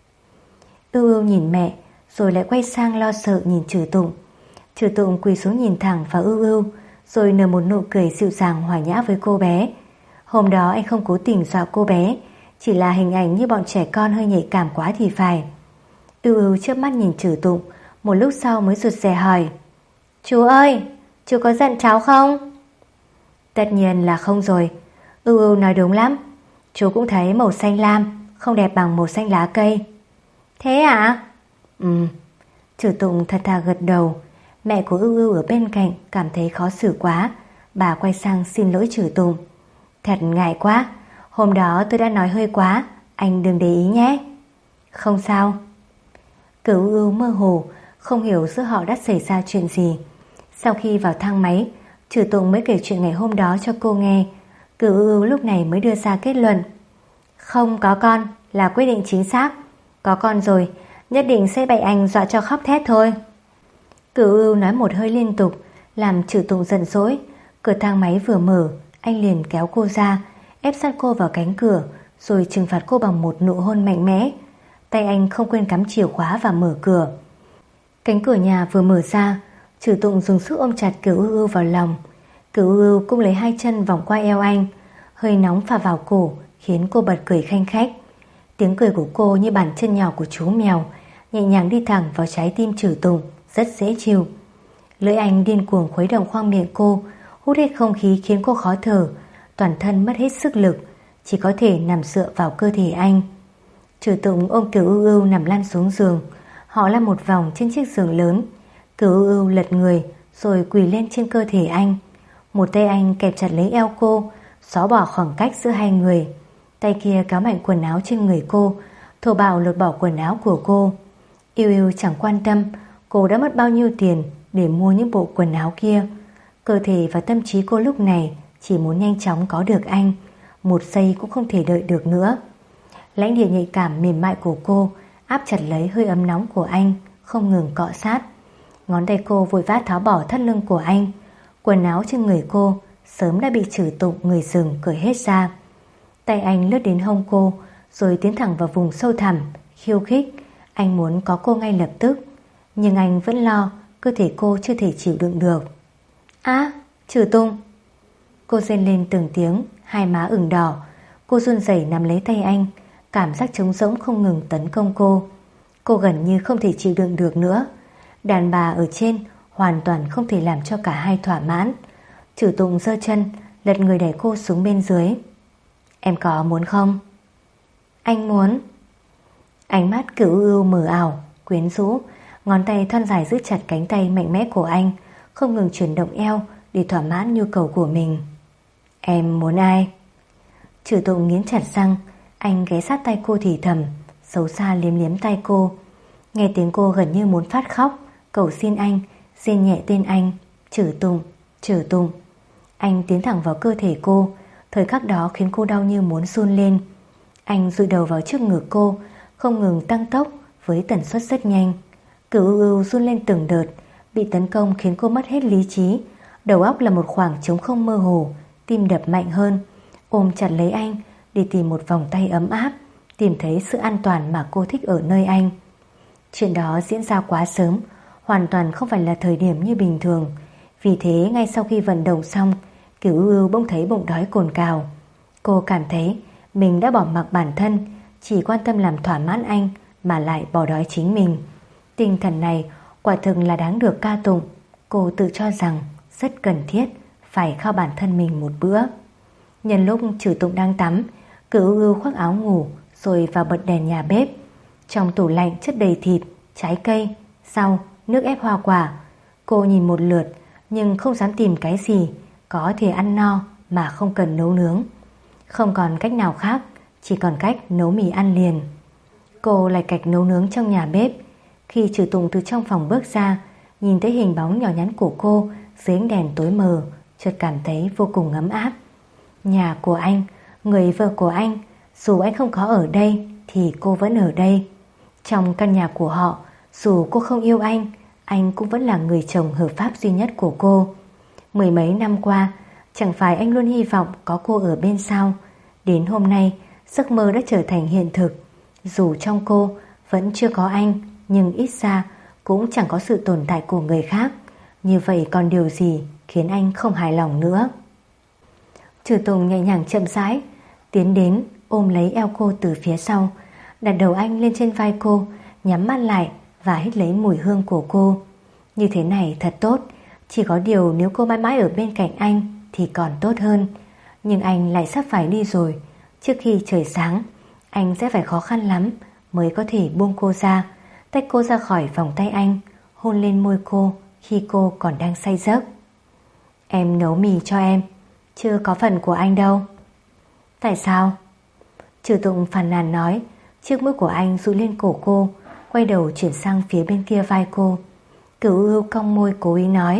Ưu Ưu nhìn mẹ rồi lại quay sang lo sợ nhìn Trừ Tụng. Trừ Tụng quỳ xuống nhìn thẳng vào Ưu Ưu rồi nở một nụ cười dịu dàng hòa nhã với cô bé. Hôm đó anh không cố tình dọa cô bé, chỉ là hình ảnh như bọn trẻ con hơi nhạy cảm quá thì phải. Ưu Ưu chớp mắt nhìn Trừ Tụng, một lúc sau mới rụt rè hỏi: Chú ơi, chú có giận cháu không? Tất nhiên là không rồi. Ưu Ưu nói đúng lắm. Chú cũng thấy màu xanh lam không đẹp bằng màu xanh lá cây. Thế à? Trừ Tụng thật thà gật đầu. Mẹ của Ưu Ưu ở bên cạnh cảm thấy khó xử quá. Bà quay sang xin lỗi Trừ Tụng: Thật ngại quá, hôm đó tôi đã nói hơi quá, anh đừng để ý nhé. Không sao. Cửu Ưu Ưu mơ hồ, không hiểu giữa họ đã xảy ra chuyện gì. Sau khi vào thang máy, Trừ Tụng mới kể chuyện ngày hôm đó cho cô nghe. Cửu Ưu Ưu lúc này mới đưa ra kết luận: Không có con là quyết định chính xác. Có con rồi, nhất định sẽ bị anh dọa cho khóc thét thôi. Cửu Ưu nói một hơi liên tục, làm Trừ Tụng giận dỗi. Cửa thang máy vừa mở, anh liền kéo cô ra, ép sát cô vào cánh cửa, rồi trừng phạt cô bằng một nụ hôn mạnh mẽ. Tay anh không quên cắm chìa khóa và mở cửa. Cánh cửa nhà vừa mở ra, Trừ Tụng dùng sức ôm chặt Cửu Ưu Ưu vào lòng. Cửu Ưu Ưu cũng lấy hai chân vòng qua eo anh, hơi nóng phả vào cổ khiến cô bật cười khanh khách. Tiếng cười của cô như bàn chân nhỏ của chú mèo, nhẹ nhàng đi thẳng vào trái tim Trừ Tụng, rất dễ chịu. Lưỡi anh điên cuồng khuấy động khoang miệng cô, hút hết không khí khiến cô khó thở, toàn thân mất hết sức lực, chỉ có thể nằm dựa vào cơ thể anh. Trừ Tụng ôm Cửu Ưu Ưu nằm lăn xuống giường. Họ lăn một vòng trên chiếc giường lớn. Cửu Ưu Ưu lật người rồi quỳ lên trên cơ thể anh. Một tay anh kẹp chặt lấy eo cô, xóa bỏ khoảng cách giữa hai người. Tay kia kéo mạnh quần áo trên người cô, thô bạo lột bỏ quần áo của cô. Ưu Ưu chẳng quan tâm cô đã mất bao nhiêu tiền để mua những bộ quần áo kia. Cơ thể và tâm trí cô lúc này chỉ muốn nhanh chóng có được anh, một giây cũng không thể đợi được nữa. Lãnh địa nhạy cảm mềm mại của cô áp chặt lấy hơi ấm nóng của anh, không ngừng cọ sát. Ngón tay cô vội vã tháo bỏ thắt lưng của anh. Quần áo trên người cô sớm đã bị Trừ Tụng người rừng cởi hết ra. Tay anh lướt đến hông cô rồi tiến thẳng vào vùng sâu thẳm, khiêu khích. Anh muốn có cô ngay lập tức, nhưng anh vẫn lo cơ thể cô chưa thể chịu đựng được. Trừ Tụng! Cô rên lên từng tiếng, hai má ửng đỏ. Cô run rẩy nắm lấy tay anh, cảm giác trống rỗng không ngừng tấn công cô. Cô gần như không thể chịu đựng được nữa. Đàn bà ở trên hoàn toàn không thể làm cho cả hai thỏa mãn. Trừ Tụng giơ chân lật người đẩy cô xuống bên dưới. Em có muốn không? Anh muốn. Ánh mắt Cửu Ưu Ưu mờ ảo, quyến rũ. Ngón tay thon dài giữ chặt cánh tay mạnh mẽ của anh, không ngừng chuyển động eo để thỏa mãn nhu cầu của mình. Em muốn ai? Trừ Tụng nghiến chặt răng. Anh ghé sát tay cô thì thầm, xấu xa liếm liếm tay cô. Nghe tiếng cô gần như muốn phát khóc, cầu xin anh, rên nhẹ tên anh, Trử Tùng, Trử Tùng. Anh tiến thẳng vào cơ thể cô, thời khắc đó khiến cô đau như muốn run lên. Anh dụi đầu vào trước ngực cô, không ngừng tăng tốc với tần suất rất nhanh. Cửu Ưu Ưu run lên từng đợt, bị tấn công khiến cô mất hết lý trí, đầu óc là một khoảng trống không mơ hồ, tim đập mạnh hơn, ôm chặt lấy anh để tìm một vòng tay ấm áp, tìm thấy sự an toàn mà cô thích ở nơi anh. Chuyện đó diễn ra quá sớm, hoàn toàn không phải là thời điểm như bình thường. Vì thế ngay sau khi vận động xong, Cửu Ưu Ưu bỗng thấy bụng đói cồn cào. Cô cảm thấy mình đã bỏ mặc bản thân, chỉ quan tâm làm thỏa mãn anh mà lại bỏ đói chính mình. Tinh thần này quả thực là đáng được ca tụng. Cô tự cho rằng rất cần thiết phải khao bản thân mình một bữa. Nhân lúc Trử Tụng đang tắm, Cửu Ưu Ưu khoác áo ngủ rồi vào bật đèn nhà bếp. Trong tủ lạnh chất đầy thịt, trái cây, rau, nước ép hoa quả. Cô nhìn một lượt nhưng không dám tìm cái gì có thể ăn no mà không cần nấu nướng. Không còn cách nào khác, chỉ còn cách nấu mì ăn liền. Cô lại cạch nấu nướng trong nhà bếp. Khi Trử Tùng từ trong phòng bước ra, nhìn thấy hình bóng nhỏ nhắn của cô dưới ánh đèn tối mờ, chợt cảm thấy vô cùng ấm áp. Nhà của anh, người vợ của anh, dù anh không có ở đây thì cô vẫn ở đây. Trong căn nhà của họ, dù cô không yêu anh cũng vẫn là người chồng hợp pháp duy nhất của cô. Mười mấy năm qua, chẳng phải anh luôn hy vọng có cô ở bên sao? Đến hôm nay, giấc mơ đã trở thành hiện thực. Dù trong cô vẫn chưa có anh, nhưng ít ra cũng chẳng có sự tồn tại của người khác. Như vậy còn điều gì khiến anh không hài lòng nữa? Trử Tùng nhẹ nhàng chậm rãi tiến đến, ôm lấy eo cô từ phía sau, đặt đầu anh lên trên vai cô, nhắm mắt lại và hít lấy mùi hương của cô. Như thế này thật tốt, chỉ có điều nếu cô mãi mãi ở bên cạnh anh thì còn tốt hơn. Nhưng anh lại sắp phải đi rồi. Trước khi trời sáng, anh sẽ phải khó khăn lắm mới có thể buông cô ra, tách cô ra khỏi vòng tay anh, hôn lên môi cô khi cô còn đang say giấc. Em nấu mì cho em, chưa có phần của anh đâu. Tại sao? Trử Tụng phàn nàn nói. Chiếc mũi của anh dụi lên cổ cô, quay đầu chuyển sang phía bên kia vai cô. Cửu Ưu Ưu cong môi cố ý nói.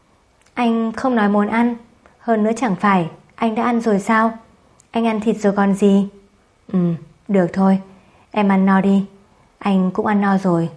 Anh không nói muốn ăn, hơn nữa chẳng phải anh đã ăn rồi sao? Anh ăn thịt rồi còn gì? Được thôi, em ăn no đi, anh cũng ăn no rồi.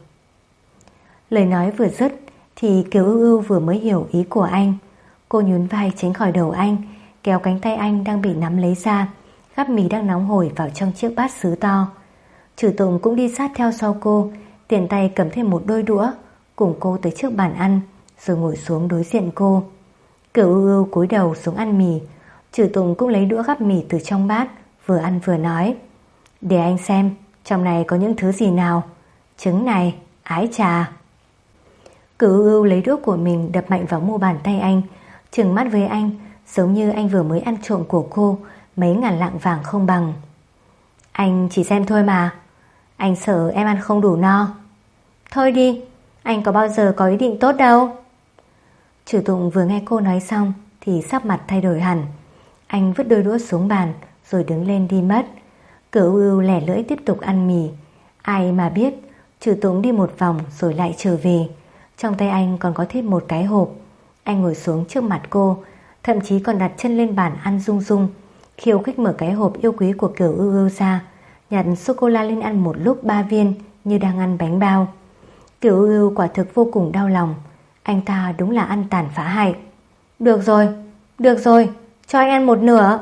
Lời nói vừa dứt thì Kiều Ưu Ưu vừa mới hiểu ý của anh. Cô nhún vai tránh khỏi đầu anh, kéo cánh tay anh đang bị nắm lấy ra, gắp mì đang nóng hổi vào trong chiếc bát sứ to. Trử Tùng cũng đi sát theo sau cô, tiện tay cầm thêm một đôi đũa, cùng cô tới trước bàn ăn, rồi ngồi xuống đối diện cô. Kiều Ưu Ưu cúi đầu xuống ăn mì. Trử Tùng cũng lấy đũa gắp mì từ trong bát, vừa ăn vừa nói. Để anh xem trong này có những thứ gì nào. Trứng này, ái chà. Kiều Ưu Ưu lấy đũa của mình đập mạnh vào mu bàn tay anh, trừng mắt với anh, giống như anh vừa mới ăn trộm của cô mấy ngàn lạng vàng không bằng. Anh chỉ xem thôi mà, anh sợ em ăn không đủ no. Thôi đi, anh có bao giờ có ý định tốt đâu. Trử Tùng vừa nghe cô nói xong thì sắc mặt thay đổi hẳn. Anh vứt đôi đũa xuống bàn rồi đứng lên đi mất. Kiều Ưu Ưu lẻ lưỡi tiếp tục ăn mì. Ai mà biết Trử Tùng đi một vòng rồi lại trở về. Trong tay anh còn có thêm một cái hộp. Anh ngồi xuống trước mặt cô, thậm chí còn đặt chân lên bàn ăn rung rung, khiêu khích mở cái hộp yêu quý của Kiều Ưu Ưu ra, nhặt sô-cô-la lên ăn một lúc 3 viên như đang ăn bánh bao. Kiều Ưu Ưu quả thực vô cùng đau lòng. Anh ta đúng là ăn tàn phá hại. Được rồi, cho anh ăn một nửa.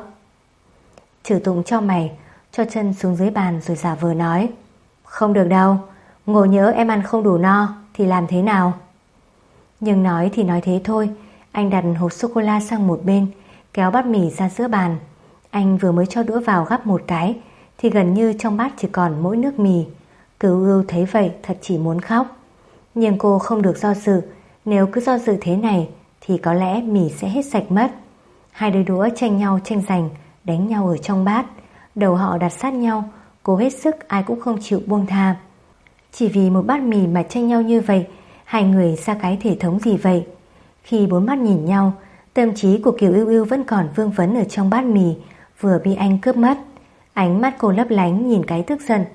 Trử Tùng cho mày, cho chân xuống dưới bàn rồi giả vờ nói. Không được đâu, ngộ nhỡ em ăn không đủ no thì làm thế nào? Nhưng nói thì nói thế thôi. Anh đặt hộp sô-cô-la sang một bên, kéo bát mì ra giữa bàn. Anh vừa mới cho đũa vào gắp một cái thì gần như trong bát chỉ còn mỗi nước mì. Kiều Ưu Ưu thấy vậy thật chỉ muốn khóc. Nhưng cô không được do dự. Nếu cứ do dự thế này thì có lẽ mì sẽ hết sạch mất. Hai đôi đũa tranh nhau tranh giành, đánh nhau ở trong bát. Đầu họ đặt sát nhau, cố hết sức ai cũng không chịu buông tha. Chỉ vì một bát mì mà tranh nhau như vậy, hai người ra cái thể thống gì vậy? Khi bốn mắt nhìn nhau, tâm trí của Kiều Ưu Ưu vẫn còn vương vấn ở trong bát mì vừa bị anh cướp mất. Ánh mắt cô lấp lánh nhìn cái tức giận.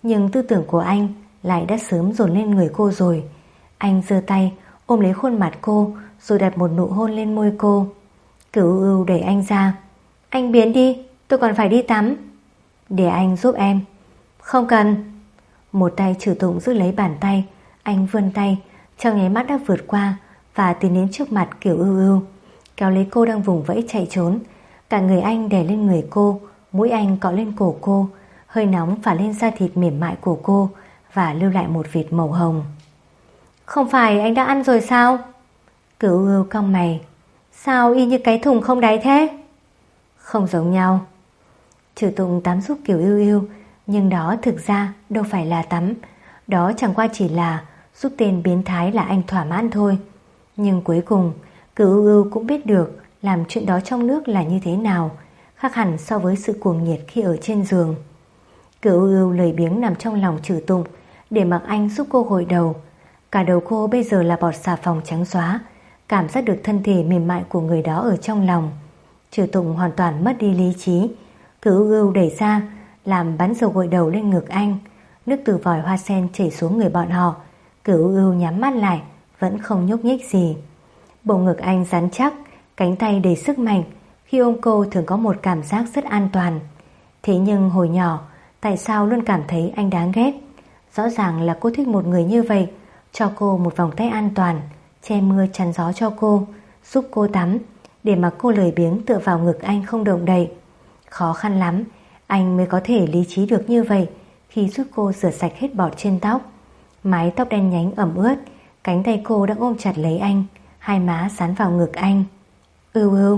nhưng tư tưởng của anh lại đã sớm dồn lên người cô rồi. Anh giơ tay ôm lấy khuôn mặt cô rồi đặt một nụ hôn lên môi cô. Cửu Ưu đẩy anh ra. Anh biến đi, tôi còn phải đi tắm. Để anh giúp em. Không cần. Một tay Trừ Tụng giữ lấy bàn tay. Anh vươn tay, trong nháy mắt đã vượt qua và tiến đến trước mặt Kiều Ưu Ưu, kéo lấy cô đang vùng vẫy chạy trốn. Cả người anh đè lên người cô, mũi anh cọ lên cổ cô, hơi nóng phả lên da thịt mềm mại của cô và lưu lại một vệt màu hồng. Không phải anh đã ăn rồi sao? Kiều Ưu Ưu cau mày. Sao y như cái thùng không đáy thế? Không giống nhau. Trừ Tụng tắm giúp Kiều Ưu Ưu, nhưng đó thực ra đâu phải là tắm. Đó chẳng qua chỉ là giúp tên biến thái là anh thỏa mãn thôi. Nhưng cuối cùng Kiều Ưu Ưu cũng biết được làm chuyện đó trong nước là như thế nào, khác hẳn so với sự cuồng nhiệt khi ở trên giường. Kiều Ưu Ưu lười biếng nằm trong lòng Trừ Tụng để mặc anh giúp cô gội đầu. Cả đầu cô bây giờ là bọt xà phòng trắng xóa, cảm giác được thân thể mềm mại của người đó ở trong lòng. Trừ Tụng hoàn toàn mất đi lý trí. Kiều Ưu Ưu đẩy ra, làm bắn dầu gội đầu lên ngực anh. Nước từ vòi hoa sen chảy xuống người bọn họ. Kiều Ưu Ưu nhắm mắt lại, vẫn không nhúc nhích gì. Bộ ngực anh rắn chắc, cánh tay đầy sức mạnh. Khi ôm cô thường có một cảm giác rất an toàn. Thế nhưng hồi nhỏ, tại sao luôn cảm thấy anh đáng ghét? Rõ ràng là cô thích một người như vậy, cho cô một vòng tay an toàn, che mưa chắn gió cho cô, giúp cô tắm, để mà cô lười biếng tựa vào ngực anh không động đậy. Khó khăn lắm anh mới có thể lý trí được như vậy khi giúp cô rửa sạch hết bọt trên tóc. Mái tóc đen nhánh ẩm ướt, cánh tay cô đang ôm chặt lấy anh, hai má dán vào ngực anh. Ưu Ưu.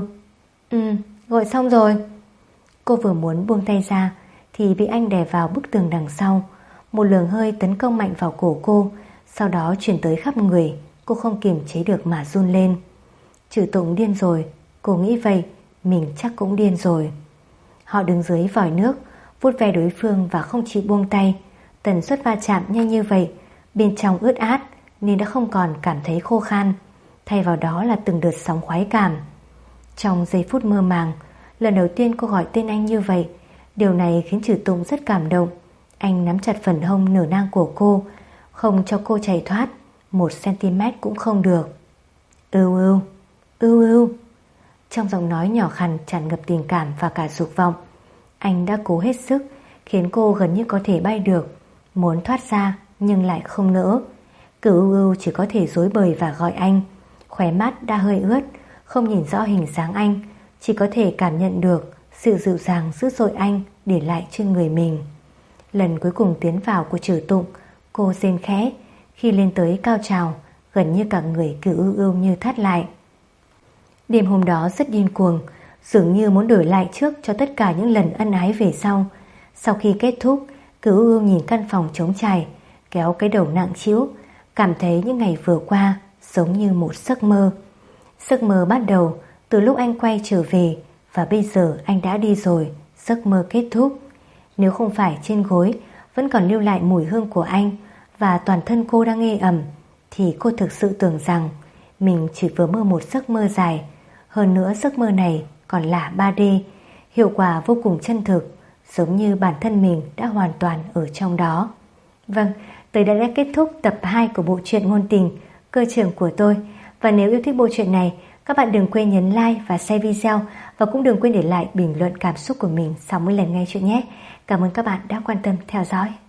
Gội xong rồi. Cô vừa muốn buông tay ra thì bị anh đè vào bức tường đằng sau. Một luồng hơi tấn công mạnh vào cổ cô, sau đó chuyển tới khắp người. Cô không kiềm chế được mà run lên. Trừ Tụng điên rồi. Cô nghĩ vậy, mình chắc cũng điên rồi. Họ đứng dưới vòi nước, vuốt ve đối phương và không chịu buông tay. Tần suất va chạm nhanh như vậy, bên trong ướt át nên đã không còn cảm thấy khô khan, thay vào đó là từng đợt sóng khoái cảm. Trong giây phút mơ màng, lần đầu tiên cô gọi tên anh như vậy, điều này khiến Trừ Tụng rất cảm động. Anh nắm chặt phần hông nở nang của cô, không cho cô chạy thoát 1 cm cũng không được. Ưu Ưu, Ưu Ưu. Trong giọng nói nhỏ khàn tràn ngập tình cảm và cả dục vọng. Anh đã cố hết sức, khiến cô gần như có thể bay được, muốn thoát ra nhưng lại không nỡ. Kiều Ưu Ưu chỉ có thể rối bời và gọi anh. Khóe mắt đã hơi ướt, không nhìn rõ hình dáng anh, chỉ có thể cảm nhận được sự dịu dàng dữ dội anh để lại trên người mình. Lần cuối cùng tiến vào của Trừ Tụng, cô rên khẽ. Khi lên tới cao trào, gần như cả người Kiều Ưu Ưu như thắt lại. Đêm hôm đó rất điên cuồng, dường như muốn đổi lại trước cho tất cả những lần ân ái về sau. Sau khi kết thúc, Kiều Ưu Ưu nhìn căn phòng trống trải, kéo cái đầu nặng trĩu, cảm thấy những ngày vừa qua giống như một giấc mơ. Giấc mơ bắt đầu từ lúc anh quay trở về, và bây giờ anh đã đi rồi, giấc mơ kết thúc. Nếu không phải trên gối vẫn còn lưu lại mùi hương của anh và toàn thân cô đang ê ẩm, thì cô thực sự tưởng rằng mình chỉ vừa mơ một giấc mơ dài. Hơn nữa giấc mơ này còn là 3D, hiệu quả vô cùng chân thực, giống như bản thân mình đã hoàn toàn ở trong đó. Vâng, tới đây đã kết thúc tập 2 của bộ truyện ngôn tình Cơ trưởng của tôi. Và nếu yêu thích bộ truyện này, các bạn đừng quên nhấn like và share video, và cũng đừng quên để lại bình luận cảm xúc của mình sau mỗi lần nghe chuyện nhé. Cảm ơn các bạn đã quan tâm theo dõi.